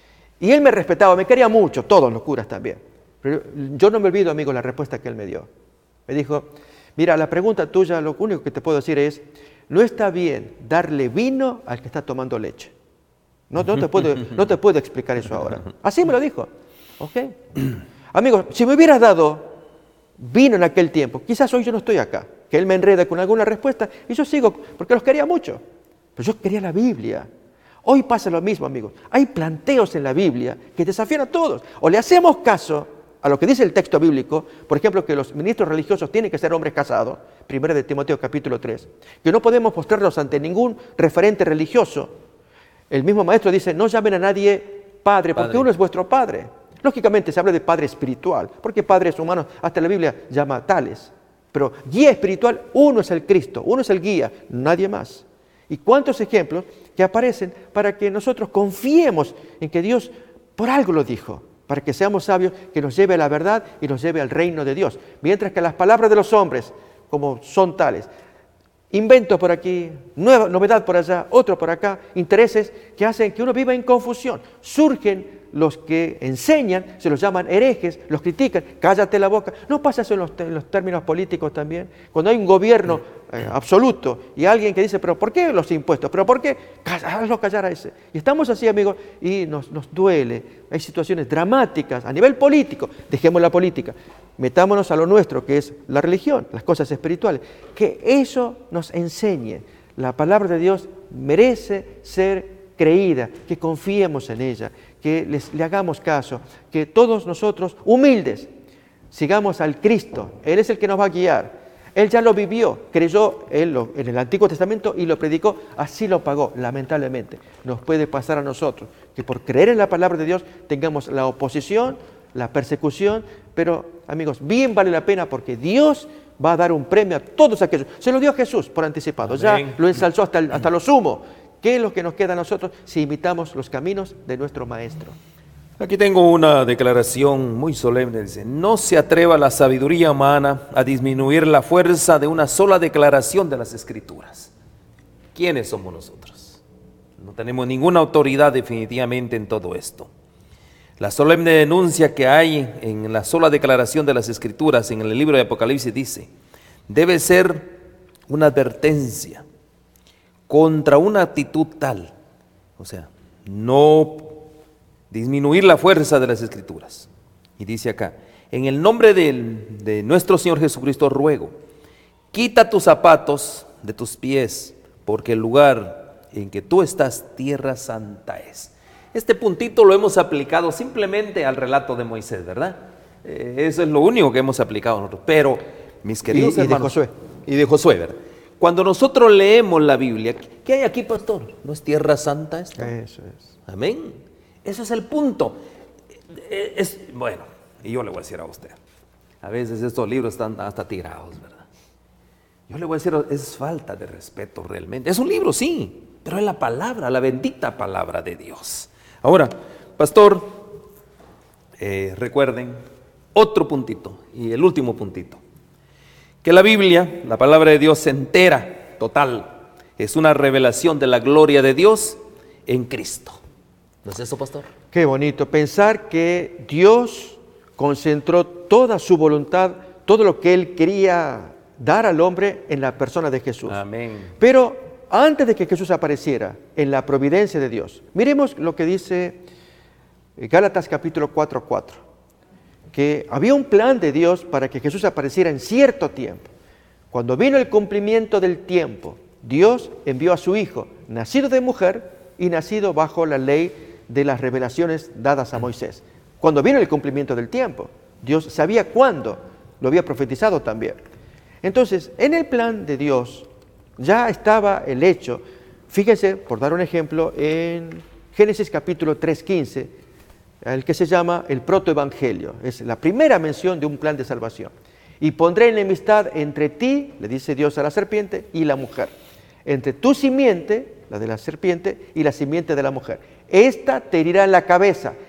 Y él me respetaba, me quería mucho, todos los curas también. Pero yo no me olvido, amigo, la respuesta que él me dio. Me dijo, mira, la pregunta tuya, lo único que te puedo decir es, no está bien darle vino al que está tomando leche. No, no, te puedo, no te puedo explicar eso ahora. Así me lo dijo. ¿Ok? Amigos, si me hubieras dado vino en aquel tiempo, quizás hoy yo no estoy acá, que él me enreda con alguna respuesta y yo sigo, porque los quería mucho. Pero yo quería la Biblia. Hoy pasa lo mismo, amigos. Hay planteos en la Biblia que desafían a todos. O le hacemos caso a lo que dice el texto bíblico, por ejemplo, que los ministros religiosos tienen que ser hombres casados, primero de Timoteo capítulo tres, que no podemos postrarnos ante ningún referente religioso. El mismo maestro dice, no llamen a nadie padre, porque padre. Uno es vuestro padre. Lógicamente se habla de padre espiritual, porque padres humanos, hasta la Biblia llama tales. Pero guía espiritual, uno es el Cristo, uno es el guía, nadie más. ¿Y cuántos ejemplos que aparecen para que nosotros confiemos en que Dios por algo lo dijo? Para que seamos sabios, que nos lleve a la verdad y nos lleve al reino de Dios. Mientras que las palabras de los hombres, como son tales, invento por aquí, nueva, novedad por allá, otro por acá, intereses que hacen que uno viva en confusión. Surgen los que enseñan, se los llaman herejes, los critican, cállate la boca. ¿No pasa eso en los, en los términos políticos también? Cuando hay un gobierno eh, absoluto y alguien que dice, pero ¿por qué los impuestos? ¿Pero por qué? Hazlo callar a ese. Y estamos así, amigos, y nos, nos duele. Hay situaciones dramáticas a nivel político. Dejemos la política. Metámonos a lo nuestro, que es la religión, las cosas espirituales. Que eso nos enseñe. La palabra de Dios merece ser creída, que confiemos en ella, que les, le hagamos caso, que todos nosotros, humildes, sigamos al Cristo. Él es el que nos va a guiar. Él ya lo vivió, creyó él lo, en el Antiguo Testamento y lo predicó, así lo pagó, lamentablemente. Nos puede pasar a nosotros, que por creer en la palabra de Dios tengamos la oposición, la persecución, pero amigos, bien vale la pena porque Dios va a dar un premio a todos aquellos. Se lo dio a Jesús por anticipado, Amén. Ya lo ensalzó hasta, el, hasta lo sumo. ¿Qué es lo que nos queda a nosotros si imitamos los caminos de nuestro Maestro? Aquí tengo una declaración muy solemne, dice, no se atreva la sabiduría humana a disminuir la fuerza de una sola declaración de las Escrituras. ¿Quiénes somos nosotros? No tenemos ninguna autoridad definitivamente en todo esto. La solemne denuncia que hay en la sola declaración de las Escrituras en el libro de Apocalipsis dice, debe ser una advertencia contra una actitud tal, o sea, no disminuir la fuerza de las Escrituras. Y dice acá, en el nombre de, de nuestro Señor Jesucristo ruego, quita tus zapatos de tus pies, porque el lugar en que tú estás, tierra santa es. Este puntito lo hemos aplicado simplemente al relato de Moisés, ¿verdad? Eh, eso es lo único que hemos aplicado nosotros. Pero, mis queridos y, hermanos, y de Josué. Y de Josué, ¿verdad? Cuando nosotros leemos la Biblia, ¿qué hay aquí, pastor? ¿No es tierra santa esto? Eso es. Amén. Eso es el punto. Es, bueno, y yo le voy a decir a usted, a veces estos libros están hasta tirados, ¿verdad? Yo le voy a decir, es falta de respeto realmente. Es un libro, sí, pero es la palabra, la bendita palabra de Dios. Ahora, pastor, eh, recuerden otro puntito y el último puntito. Que la Biblia, la palabra de Dios entera, total, es una revelación de la gloria de Dios en Cristo. ¿No es eso, pastor? Qué bonito pensar que Dios concentró toda su voluntad, todo lo que Él quería dar al hombre en la persona de Jesús. Amén. Pero antes de que Jesús apareciera en la providencia de Dios, miremos lo que dice Gálatas capítulo cuatro, cuatro. Que había un plan de Dios para que Jesús apareciera en cierto tiempo. Cuando vino el cumplimiento del tiempo, Dios envió a su Hijo, nacido de mujer y nacido bajo la ley de las revelaciones dadas a Moisés. Cuando vino el cumplimiento del tiempo, Dios sabía cuándo, lo había profetizado también. Entonces, en el plan de Dios ya estaba el hecho, fíjense, por dar un ejemplo, en Génesis capítulo tres, quince, el que se llama el protoevangelio. Es la primera mención de un plan de salvación. Y pondré enemistad entre ti, le dice Dios a la serpiente, y la mujer. Entre tu simiente, la de la serpiente, y la simiente de la mujer. Esta te herirá en la cabeza,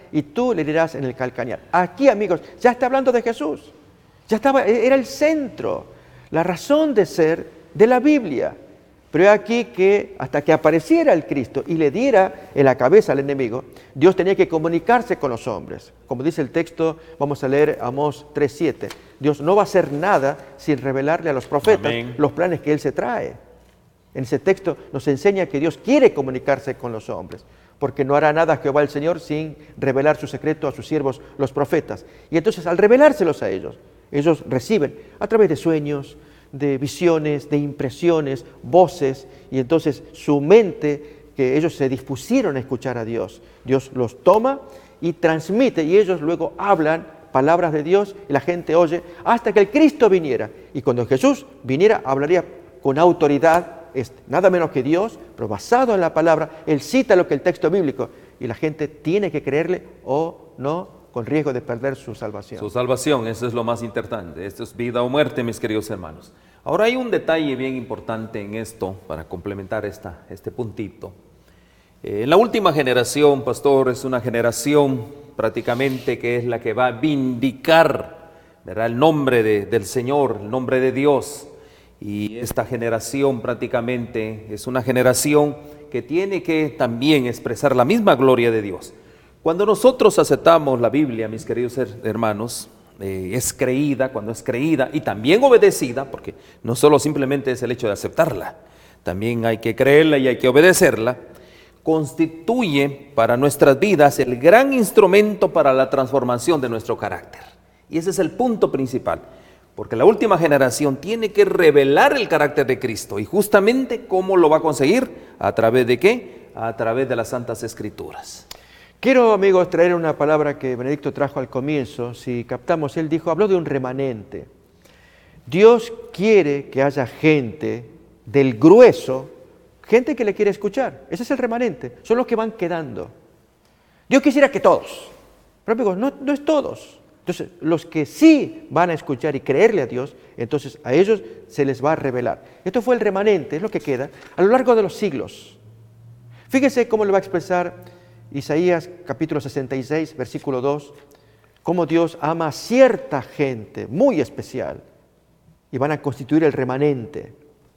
y tú le herirás en el calcañar. Aquí, amigos, ya está hablando de Jesús. Ya estaba, era el centro, la razón de ser de la Biblia. Pero es aquí que hasta que apareciera el Cristo y le diera en la cabeza al enemigo, Dios tenía que comunicarse con los hombres. Como dice el texto, vamos a leer Amós tres siete. Dios no va a hacer nada sin revelarle a los profetas Amén. los planes que Él se trae. En ese texto nos enseña que Dios quiere comunicarse con los hombres, porque no hará nada Jehová el Señor sin revelar su secreto a sus siervos, los profetas. Y entonces, al revelárselos a ellos, ellos reciben a través de sueños, de visiones, de impresiones, voces, y entonces su mente, que ellos se dispusieron a escuchar a Dios, Dios los toma y transmite, y ellos luego hablan palabras de Dios, y la gente oye, hasta que el Cristo viniera. Y cuando Jesús viniera, hablaría con autoridad, es nada menos que Dios, pero basado en la palabra. Él cita lo que el texto bíblico, y la gente tiene que creerle o no, con riesgo de perder su salvación. Su salvación, eso es lo más importante. Esto es vida o muerte, mis queridos hermanos. Ahora hay un detalle bien importante en esto, para complementar esta, este puntito. Eh, en la última generación, pastor, es una generación prácticamente que es la que va a vindicar, ¿verdad?, el nombre de, del Señor, el nombre de Dios. Y esta generación prácticamente es una generación que tiene que también expresar la misma gloria de Dios. Cuando nosotros aceptamos la Biblia, mis queridos hermanos, eh, es creída, cuando es creída y también obedecida, porque no solo simplemente es el hecho de aceptarla, también hay que creerla y hay que obedecerla, constituye para nuestras vidas el gran instrumento para la transformación de nuestro carácter. Y ese es el punto principal, porque la última generación tiene que revelar el carácter de Cristo. Y justamente, ¿cómo lo va a conseguir? ¿A través de qué? A través de las Santas Escrituras. Quiero, amigos, traer una palabra que Benedicto trajo al comienzo. Si captamos, él dijo, habló de un remanente. Dios quiere que haya gente del grueso, gente que le quiere escuchar. Ese es el remanente, son los que van quedando. Dios quisiera que todos, pero amigos, no, no es todos. Entonces, los que sí van a escuchar y creerle a Dios, entonces a ellos se les va a revelar. Esto fue el remanente, es lo que queda a lo largo de los siglos. Fíjese cómo lo va a expresar Isaías capítulo sesenta y seis, versículo dos, cómo Dios ama a cierta gente muy especial y van a constituir el remanente.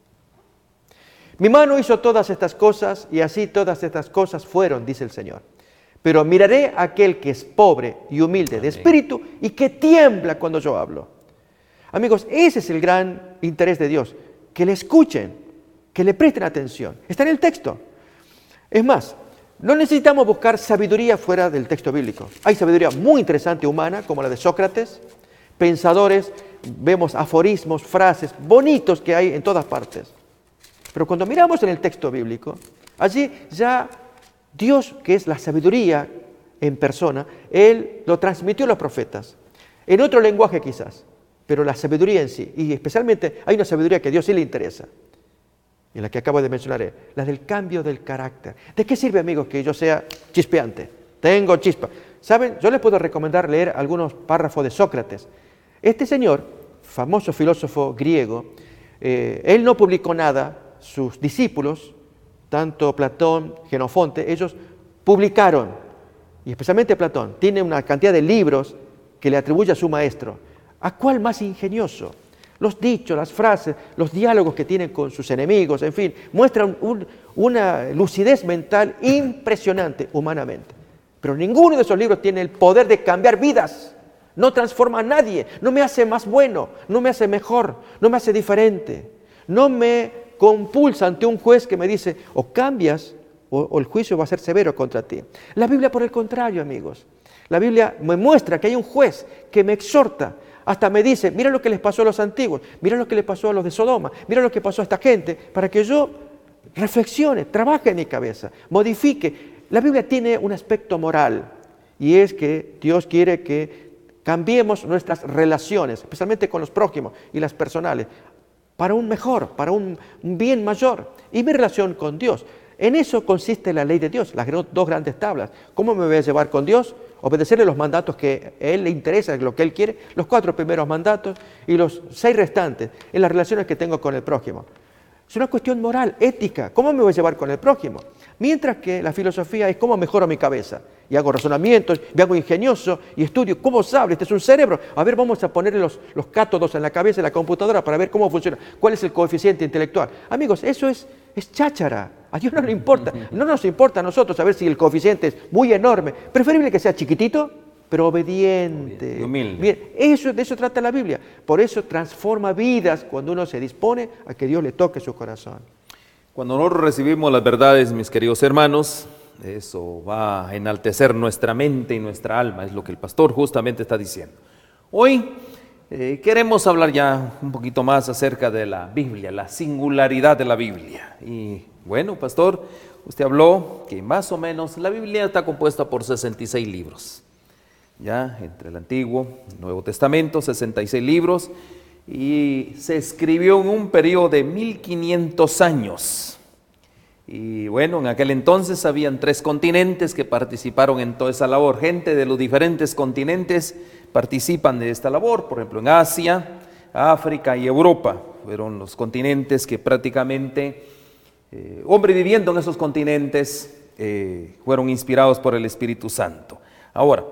Mi mano hizo todas estas cosas y así todas estas cosas fueron, dice el Señor. Pero miraré a aquel que es pobre y humilde de espíritu y que tiembla cuando yo hablo. Amigos, ese es el gran interés de Dios, que le escuchen, que le presten atención. Está en el texto. Es más, no necesitamos buscar sabiduría fuera del texto bíblico. Hay sabiduría muy interesante humana, como la de Sócrates, pensadores, vemos aforismos, frases bonitos que hay en todas partes. Pero cuando miramos en el texto bíblico, allí ya Dios, que es la sabiduría en persona, Él lo transmitió a los profetas, en otro lenguaje quizás, pero la sabiduría en sí, y especialmente hay una sabiduría que a Dios sí le interesa, y la que acabo de mencionar es la del cambio del carácter. ¿De qué sirve, amigos, que yo sea chispeante? Tengo chispa. ¿Saben? Yo les puedo recomendar leer algunos párrafos de Sócrates. Este señor, famoso filósofo griego, eh, él no publicó nada, sus discípulos, tanto Platón, Genofonte, ellos publicaron, y especialmente Platón, tiene una cantidad de libros que le atribuye a su maestro. ¿A cuál más ingenioso? Los dichos, las frases, los diálogos que tienen con sus enemigos, en fin, muestran un, una lucidez mental impresionante humanamente. Pero ninguno de esos libros tiene el poder de cambiar vidas. No transforma a nadie, no me hace más bueno, no me hace mejor, no me hace diferente. No me compulsa ante un juez que me dice, o cambias o, o el juicio va a ser severo contra ti. La Biblia, por el contrario, amigos, la Biblia me muestra que hay un juez que me exhorta. Hasta me dice, mira lo que les pasó a los antiguos, mira lo que les pasó a los de Sodoma, mira lo que pasó a esta gente, para que yo reflexione, trabaje en mi cabeza, modifique. La Biblia tiene un aspecto moral, y es que Dios quiere que cambiemos nuestras relaciones, especialmente con los prójimos y las personales, para un mejor, para un, un bien mayor. Y mi relación con Dios, en eso consiste la ley de Dios, las dos grandes tablas. ¿Cómo me voy a llevar con Dios? Obedecerle los mandatos que a Él le interesa, lo que Él quiere, los cuatro primeros mandatos y los seis restantes en las relaciones que tengo con el prójimo. Es una cuestión moral, ética. ¿Cómo me voy a llevar con el prójimo? Mientras que la filosofía es cómo mejoro mi cabeza. y hago razonamientos, me hago ingenioso y estudio cómo sabe, este es un cerebro. A ver, vamos a ponerle los, los cátodos en la cabeza de la computadora para ver cómo funciona, cuál es el coeficiente intelectual. Amigos, eso es, es cháchara. A Dios no le importa. No nos importa a nosotros saber si el coeficiente es muy enorme. Preferible que sea chiquitito, pero obediente. Humilde. Bien, eso, de eso trata la Biblia. Por eso transforma vidas cuando uno se dispone a que Dios le toque su corazón. Cuando nosotros recibimos las verdades, mis queridos hermanos, eso va a enaltecer nuestra mente y nuestra alma, es lo que el pastor justamente está diciendo. Hoy eh, queremos hablar ya un poquito más acerca de la Biblia, la singularidad de la Biblia. Y bueno, pastor, usted habló que más o menos la Biblia está compuesta por sesenta y seis libros. Ya entre el Antiguo y el Nuevo Testamento, sesenta y seis libros, y se escribió en un periodo de mil quinientos años. Y bueno, en aquel entonces habían tres continentes que participaron en toda esa labor. Gente de los diferentes continentes participan de esta labor, por ejemplo en Asia, África y Europa. Fueron los continentes que prácticamente, eh, hombres viviendo en esos continentes, eh, fueron inspirados por el Espíritu Santo. Ahora,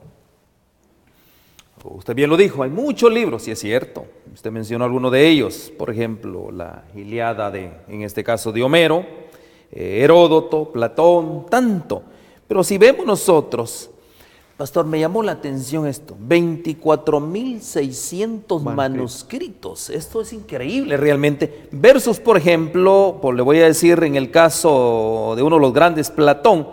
usted bien lo dijo, hay muchos libros, y es cierto. Usted mencionó alguno de ellos, por ejemplo, la Ilíada, de, en este caso de Homero, eh, Heródoto, Platón, tanto. Pero si vemos nosotros, pastor, me llamó la atención esto, veinticuatro mil seiscientos manuscritos. Esto es increíble realmente. Versos, por ejemplo, pues le voy a decir en el caso de uno de los grandes, Platón,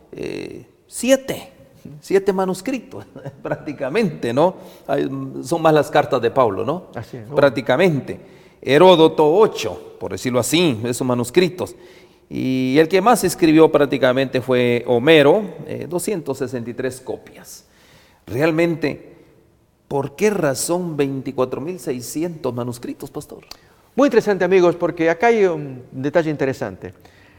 eh, siete. Siete manuscritos, prácticamente, ¿no? Hay, son más las cartas de Pablo, ¿no? Así es, ¿no? Prácticamente. Heródoto, ocho, por decirlo así, esos manuscritos. Y el que más escribió prácticamente fue Homero, eh, doscientas sesenta y tres copias. Realmente, ¿por qué razón veinticuatro mil seiscientos manuscritos, pastor? Muy interesante, amigos, porque acá hay un detalle interesante.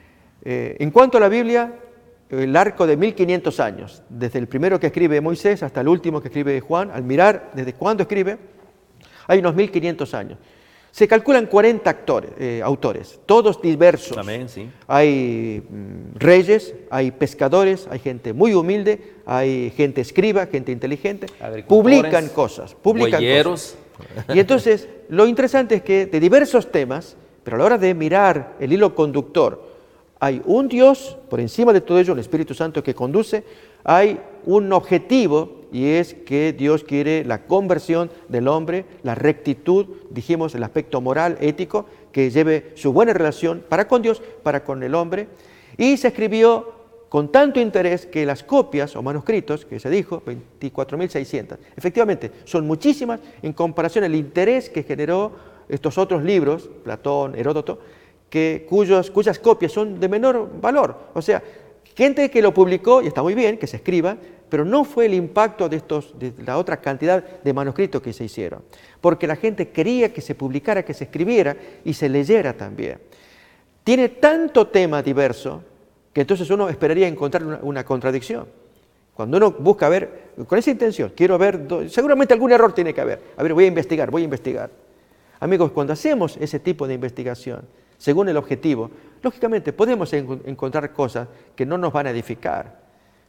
Eh, en cuanto a la Biblia, el arco de mil quinientos años, desde el primero que escribe Moisés hasta el último que escribe Juan, al mirar desde cuándo escribe, hay unos mil quinientos años. Se calculan cuarenta actores, eh, autores, todos diversos. Amén, sí. Hay mm, reyes, hay pescadores, hay gente muy humilde, hay gente escriba, gente inteligente, publican cosas, publican huelleros. cosas. Y entonces, lo interesante es que de diversos temas, pero a la hora de mirar el hilo conductor, hay un Dios, por encima de todo ello, el Espíritu Santo que conduce, hay un objetivo, y es que Dios quiere la conversión del hombre, la rectitud, dijimos el aspecto moral, ético, que lleve su buena relación para con Dios, para con el hombre, y se escribió con tanto interés que las copias o manuscritos, que se dijo, veinticuatro mil seiscientas, efectivamente son muchísimas en comparación al interés que generó estos otros libros, Platón, Heródoto, que cuyos, cuyas copias son de menor valor. O sea, gente que lo publicó, y está muy bien que se escriba, pero no fue el impacto de, estos, de la otra cantidad de manuscritos que se hicieron, porque la gente quería que se publicara, que se escribiera y se leyera también. Tiene tanto tema diverso que entonces uno esperaría encontrar una, una contradicción. Cuando uno busca ver, con esa intención, quiero ver, seguramente algún error tiene que haber. A ver, voy a investigar, voy a investigar. Amigos, cuando hacemos ese tipo de investigación, según el objetivo, lógicamente podemos en- encontrar cosas que no nos van a edificar,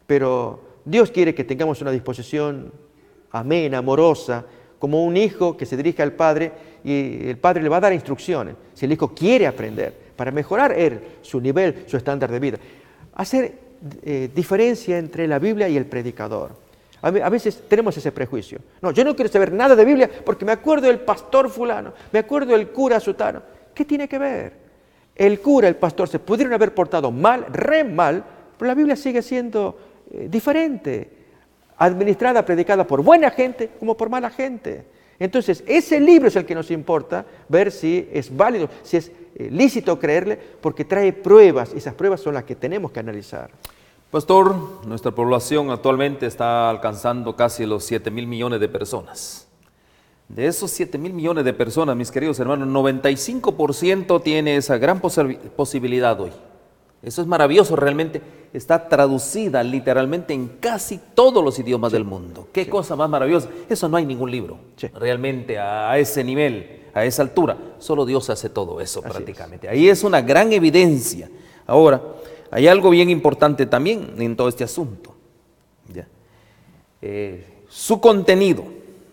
pero Dios quiere que tengamos una disposición amena, amorosa, como un hijo que se dirige al padre y el padre le va a dar instrucciones. Si el hijo quiere aprender, para mejorar él, su nivel, su estándar de vida. Hacer eh, diferencia entre la Biblia y el predicador. A, a veces tenemos ese prejuicio. No, yo no quiero saber nada de Biblia porque me acuerdo del pastor fulano, me acuerdo del cura sutano. ¿Qué tiene que ver? El cura, el pastor se pudieron haber portado mal, re mal, pero la Biblia sigue siendo eh, diferente, administrada, predicada por buena gente como por mala gente. Entonces, ese libro es el que nos importa ver si es válido, si es eh, lícito creerle, porque trae pruebas, y esas pruebas son las que tenemos que analizar. Pastor, nuestra población actualmente está alcanzando casi los siete mil millones de personas. De esos siete mil millones de personas, mis queridos hermanos, noventa y cinco por ciento tiene esa gran posi- posibilidad hoy. Eso es maravilloso, realmente está traducida literalmente en casi todos los idiomas sí. del mundo. Qué sí. cosa más maravillosa. Eso no hay ningún libro, sí. realmente a, a ese nivel, a esa altura. Solo Dios hace todo eso Así prácticamente. Es. Ahí es una gran evidencia. Ahora, hay algo bien importante también en todo este asunto. ¿ya? Eh, su contenido,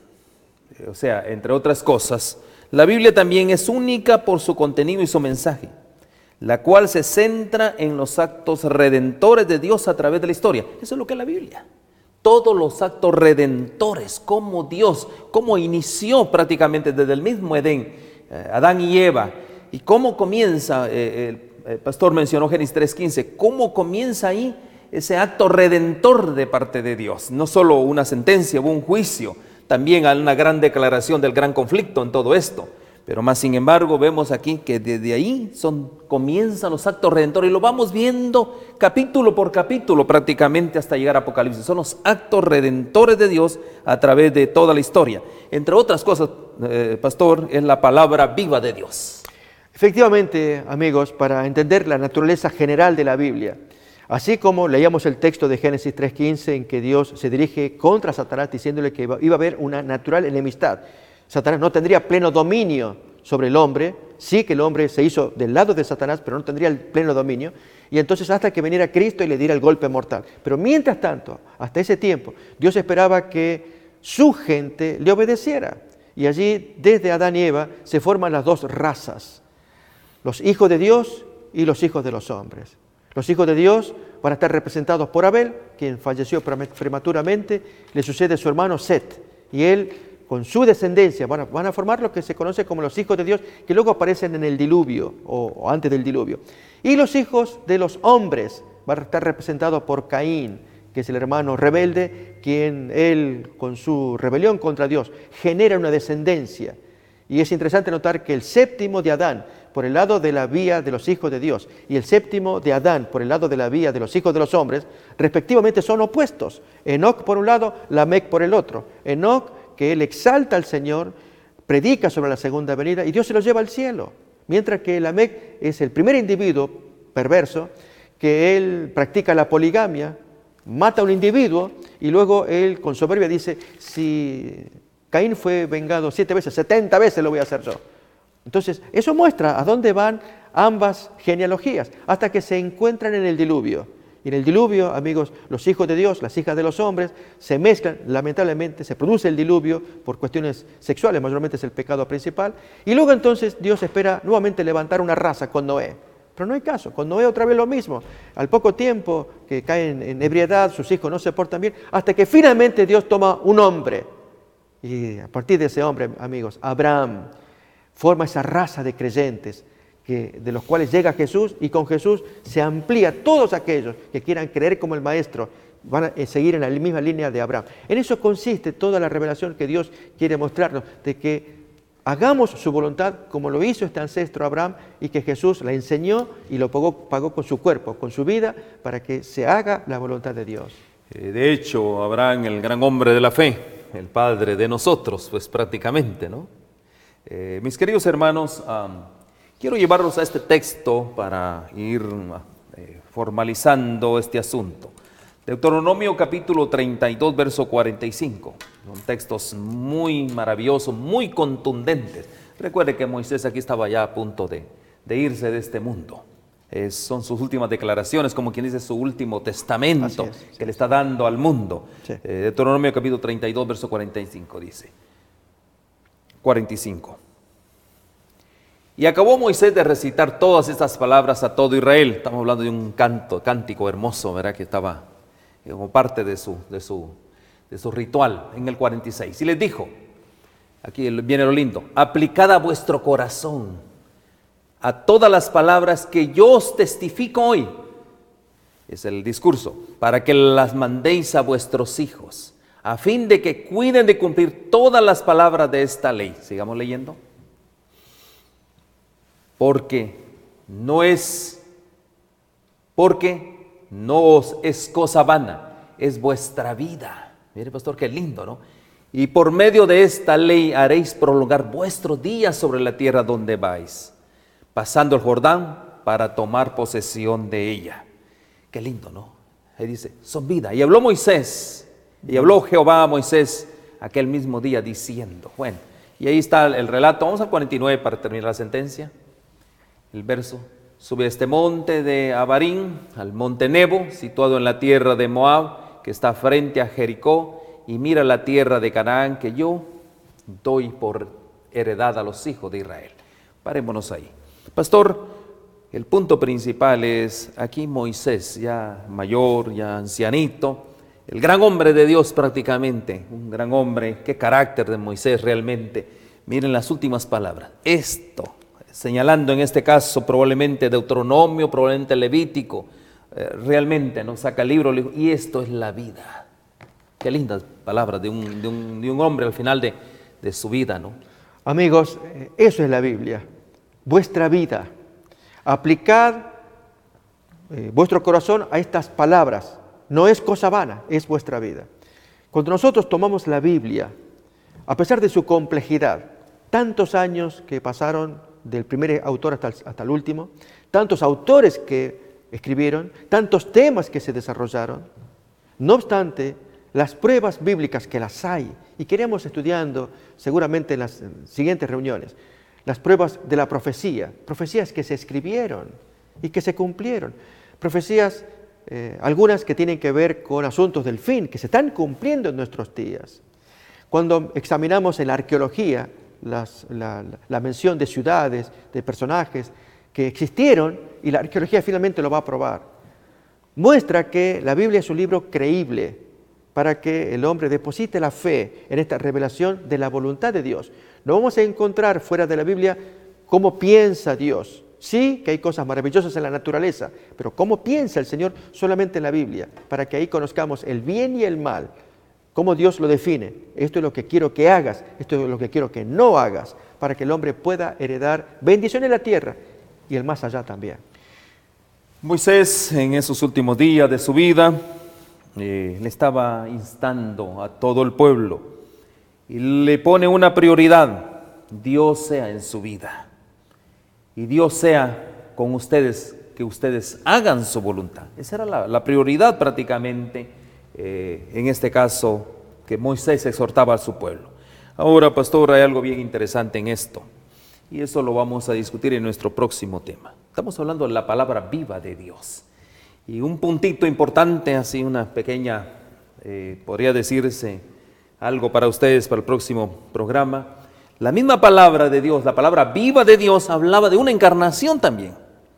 o sea, entre otras cosas, la Biblia también es única por su contenido y su mensaje, la cual se centra en los actos redentores de Dios a través de la historia. Eso es lo que es la Biblia. Todos los actos redentores, como Dios, cómo inició prácticamente desde el mismo Edén, eh, Adán y Eva, y cómo comienza, eh, el, el pastor mencionó Génesis tres quince, cómo comienza ahí ese acto redentor de parte de Dios. No solo una sentencia, hubo un juicio, también hay una gran declaración del gran conflicto en todo esto. Pero más sin embargo vemos aquí que desde ahí son, comienzan los actos redentores y lo vamos viendo capítulo por capítulo prácticamente hasta llegar a Apocalipsis. Son los actos redentores de Dios a través de toda la historia. Entre otras cosas, eh, pastor, es la palabra viva de Dios. Efectivamente, amigos, para entender la naturaleza general de la Biblia, así como leíamos el texto de Génesis tres quince en que Dios se dirige contra Satanás diciéndole que iba, iba a haber una natural enemistad. Satanás no tendría pleno dominio sobre el hombre, sí que el hombre se hizo del lado de Satanás, pero no tendría el pleno dominio, y entonces hasta que viniera Cristo y le diera el golpe mortal. Pero mientras tanto, hasta ese tiempo, Dios esperaba que su gente le obedeciera, y allí desde Adán y Eva se forman las dos razas, los hijos de Dios y los hijos de los hombres. Los hijos de Dios van a estar representados por Abel, quien falleció prematuramente, le sucede su hermano Set, y él con su descendencia van a, van a formar lo que se conoce como los hijos de Dios, que luego aparecen en el diluvio o, o antes del diluvio. Y los hijos de los hombres van a estar representados por Caín, que es el hermano rebelde, quien él con su rebelión contra Dios genera una descendencia. Y es interesante notar que el séptimo de Adán, por el lado de la vía de los hijos de Dios, y el séptimo de Adán, por el lado de la vía de los hijos de los hombres, respectivamente son opuestos. Enoc por un lado, Lamec por el otro. Enoc, que él exalta al Señor, predica sobre la segunda venida y Dios se lo lleva al cielo. Mientras que Lamec es el primer individuo perverso, que él practica la poligamia, mata a un individuo y luego él con soberbia dice, si Caín fue vengado siete veces, setenta veces lo voy a hacer yo. Entonces, eso muestra a dónde van ambas genealogías, hasta que se encuentran en el diluvio. Y en el diluvio, amigos, los hijos de Dios, las hijas de los hombres, se mezclan, lamentablemente, se produce el diluvio por cuestiones sexuales, mayormente es el pecado principal, y luego entonces Dios espera nuevamente levantar una raza con Noé. Pero no hay caso, con Noé otra vez lo mismo. Al poco tiempo que caen en ebriedad, sus hijos no se portan bien, hasta que finalmente Dios toma un hombre. Y a partir de ese hombre, amigos, Abraham forma esa raza de creyentes, que, de los cuales llega Jesús, y con Jesús se amplía todos aquellos que quieran creer como el Maestro, van a seguir en la misma línea de Abraham. En eso consiste toda la revelación que Dios quiere mostrarnos, de que hagamos su voluntad como lo hizo este ancestro Abraham, y que Jesús la enseñó y lo pagó, pagó con su cuerpo, con su vida, para que se haga la voluntad de Dios. De hecho, Abraham, el gran hombre de la fe, el padre de nosotros, pues prácticamente, ¿no? Eh, mis queridos hermanos, um, quiero llevarlos a este texto para ir eh, formalizando este asunto. Deuteronomio capítulo treinta y dos, verso cuarenta y cinco. Son textos muy maravillosos, muy contundentes. Recuerde que Moisés aquí estaba ya a punto de, de irse de este mundo. Es, son sus últimas declaraciones, como quien dice su último testamento es, que sí, le está dando al mundo. Sí. Eh, Deuteronomio capítulo treinta y dos, verso cuarenta y cinco dice. cuarenta y cinco. Y acabó Moisés de recitar todas estas palabras a todo Israel. Estamos hablando de un canto, cántico hermoso, ¿verdad? Que estaba como parte de su, de su, de su ritual en el cuarenta y seis. Y les dijo, aquí viene lo lindo, aplicad a vuestro corazón a todas las palabras que yo os testifico hoy. Es el discurso, para que las mandéis a vuestros hijos, a fin de que cuiden de cumplir todas las palabras de esta ley. Sigamos leyendo. Porque no es, porque no os es cosa vana, es vuestra vida. Mire, pastor, qué lindo, ¿no? Y por medio de esta ley haréis prolongar vuestros días sobre la tierra donde vais, pasando el Jordán para tomar posesión de ella. Qué lindo, ¿no? Ahí dice, son vida. Y habló Moisés, y habló Jehová a Moisés aquel mismo día diciendo, bueno, y ahí está el relato. Vamos al cuarenta y nueve para terminar la sentencia. El verso, sube a este monte de Abarín, al monte Nebo, situado en la tierra de Moab, que está frente a Jericó, y mira la tierra de Canaán que yo doy por heredad a los hijos de Israel. Parémonos ahí. Pastor, el punto principal es aquí Moisés, ya mayor, ya ancianito, el gran hombre de Dios prácticamente, un gran hombre. Qué carácter de Moisés realmente. Miren las últimas palabras. Esto, señalando en este caso probablemente Deuteronomio, probablemente Levítico, eh, realmente nos saca el libro, y esto es la vida. Qué lindas palabras de un, de un, de un hombre al final de, de su vida, ¿no? Amigos, eso es la Biblia, vuestra vida. Aplicad eh, vuestro corazón a estas palabras. No es cosa vana, es vuestra vida. Cuando nosotros tomamos la Biblia, a pesar de su complejidad, tantos años que pasaron del primer autor hasta el, hasta el último, tantos autores que escribieron, tantos temas que se desarrollaron, no obstante, las pruebas bíblicas que las hay, y que iremos estudiando seguramente en las siguientes reuniones, las pruebas de la profecía, profecías que se escribieron y que se cumplieron, profecías, eh, algunas que tienen que ver con asuntos del fin, que se están cumpliendo en nuestros días. Cuando examinamos en la arqueología las, la, la mención de ciudades, de personajes que existieron, y la arqueología finalmente lo va a probar, muestra que la Biblia es un libro creíble, para que el hombre deposite la fe en esta revelación de la voluntad de Dios. No vamos a encontrar fuera de la Biblia cómo piensa Dios. Sí, que hay cosas maravillosas en la naturaleza, pero cómo piensa el Señor solamente en la Biblia, para que ahí conozcamos el bien y el mal, cómo Dios lo define. Esto es lo que quiero que hagas, esto es lo que quiero que no hagas, para que el hombre pueda heredar bendición en la tierra y el más allá también. Moisés, en esos últimos días de su vida, Eh, le estaba instando a todo el pueblo y le pone una prioridad: Dios sea en su vida y Dios sea con ustedes, que ustedes hagan su voluntad. Esa era la, la prioridad prácticamente, eh, en este caso, que Moisés exhortaba a su pueblo. Ahora, pastor, hay algo bien interesante en esto, y eso lo vamos a discutir en nuestro próximo tema. Estamos hablando de la palabra viva de Dios. Y un puntito importante, así una pequeña, eh, podría decirse, algo para ustedes para el próximo programa. La misma palabra de Dios, la palabra viva de Dios, hablaba de una encarnación también.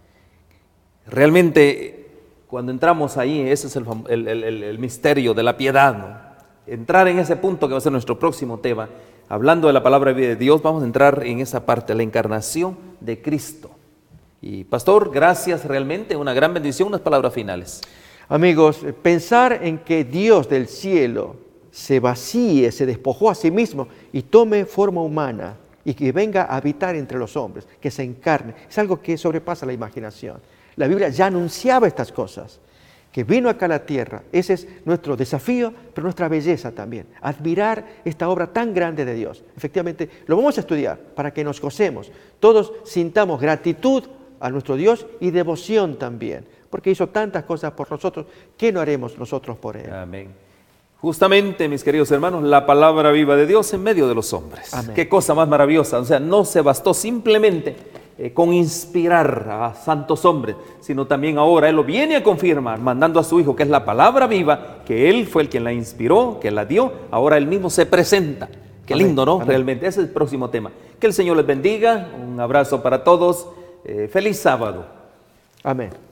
Realmente, cuando entramos ahí, ese es el, el, el, el misterio de la piedad, ¿no? Entrar en ese punto que va a ser nuestro próximo tema, hablando de la palabra de Dios, vamos a entrar en esa parte, la encarnación de Cristo. Y pastor, gracias, realmente una gran bendición, unas palabras finales. Amigos, pensar en que Dios del cielo se vacíe, se despojó a sí mismo y tome forma humana y que venga a habitar entre los hombres, que se encarne, es algo que sobrepasa la imaginación. La Biblia ya anunciaba estas cosas, que vino acá a la tierra. Ese es nuestro desafío, pero nuestra belleza también, admirar esta obra tan grande de Dios. Efectivamente, lo vamos a estudiar para que nos gocemos, todos sintamos gratitud a nuestro Dios y devoción también, porque hizo tantas cosas por nosotros. ¿Qué no haremos nosotros por Él? Amén. Justamente, mis queridos hermanos, la palabra viva de Dios en medio de los hombres. Amén. Qué cosa más maravillosa. O sea, no se bastó simplemente eh, con inspirar a santos hombres, sino también ahora Él lo viene a confirmar, mandando a su Hijo, que es la palabra viva, que Él fue el quien la inspiró, que la dio, ahora Él mismo se presenta. Qué Amén. lindo, ¿no? Amén. Realmente, ese es el próximo tema. Que el Señor les bendiga, un abrazo para todos. Eh, feliz sábado. Amén.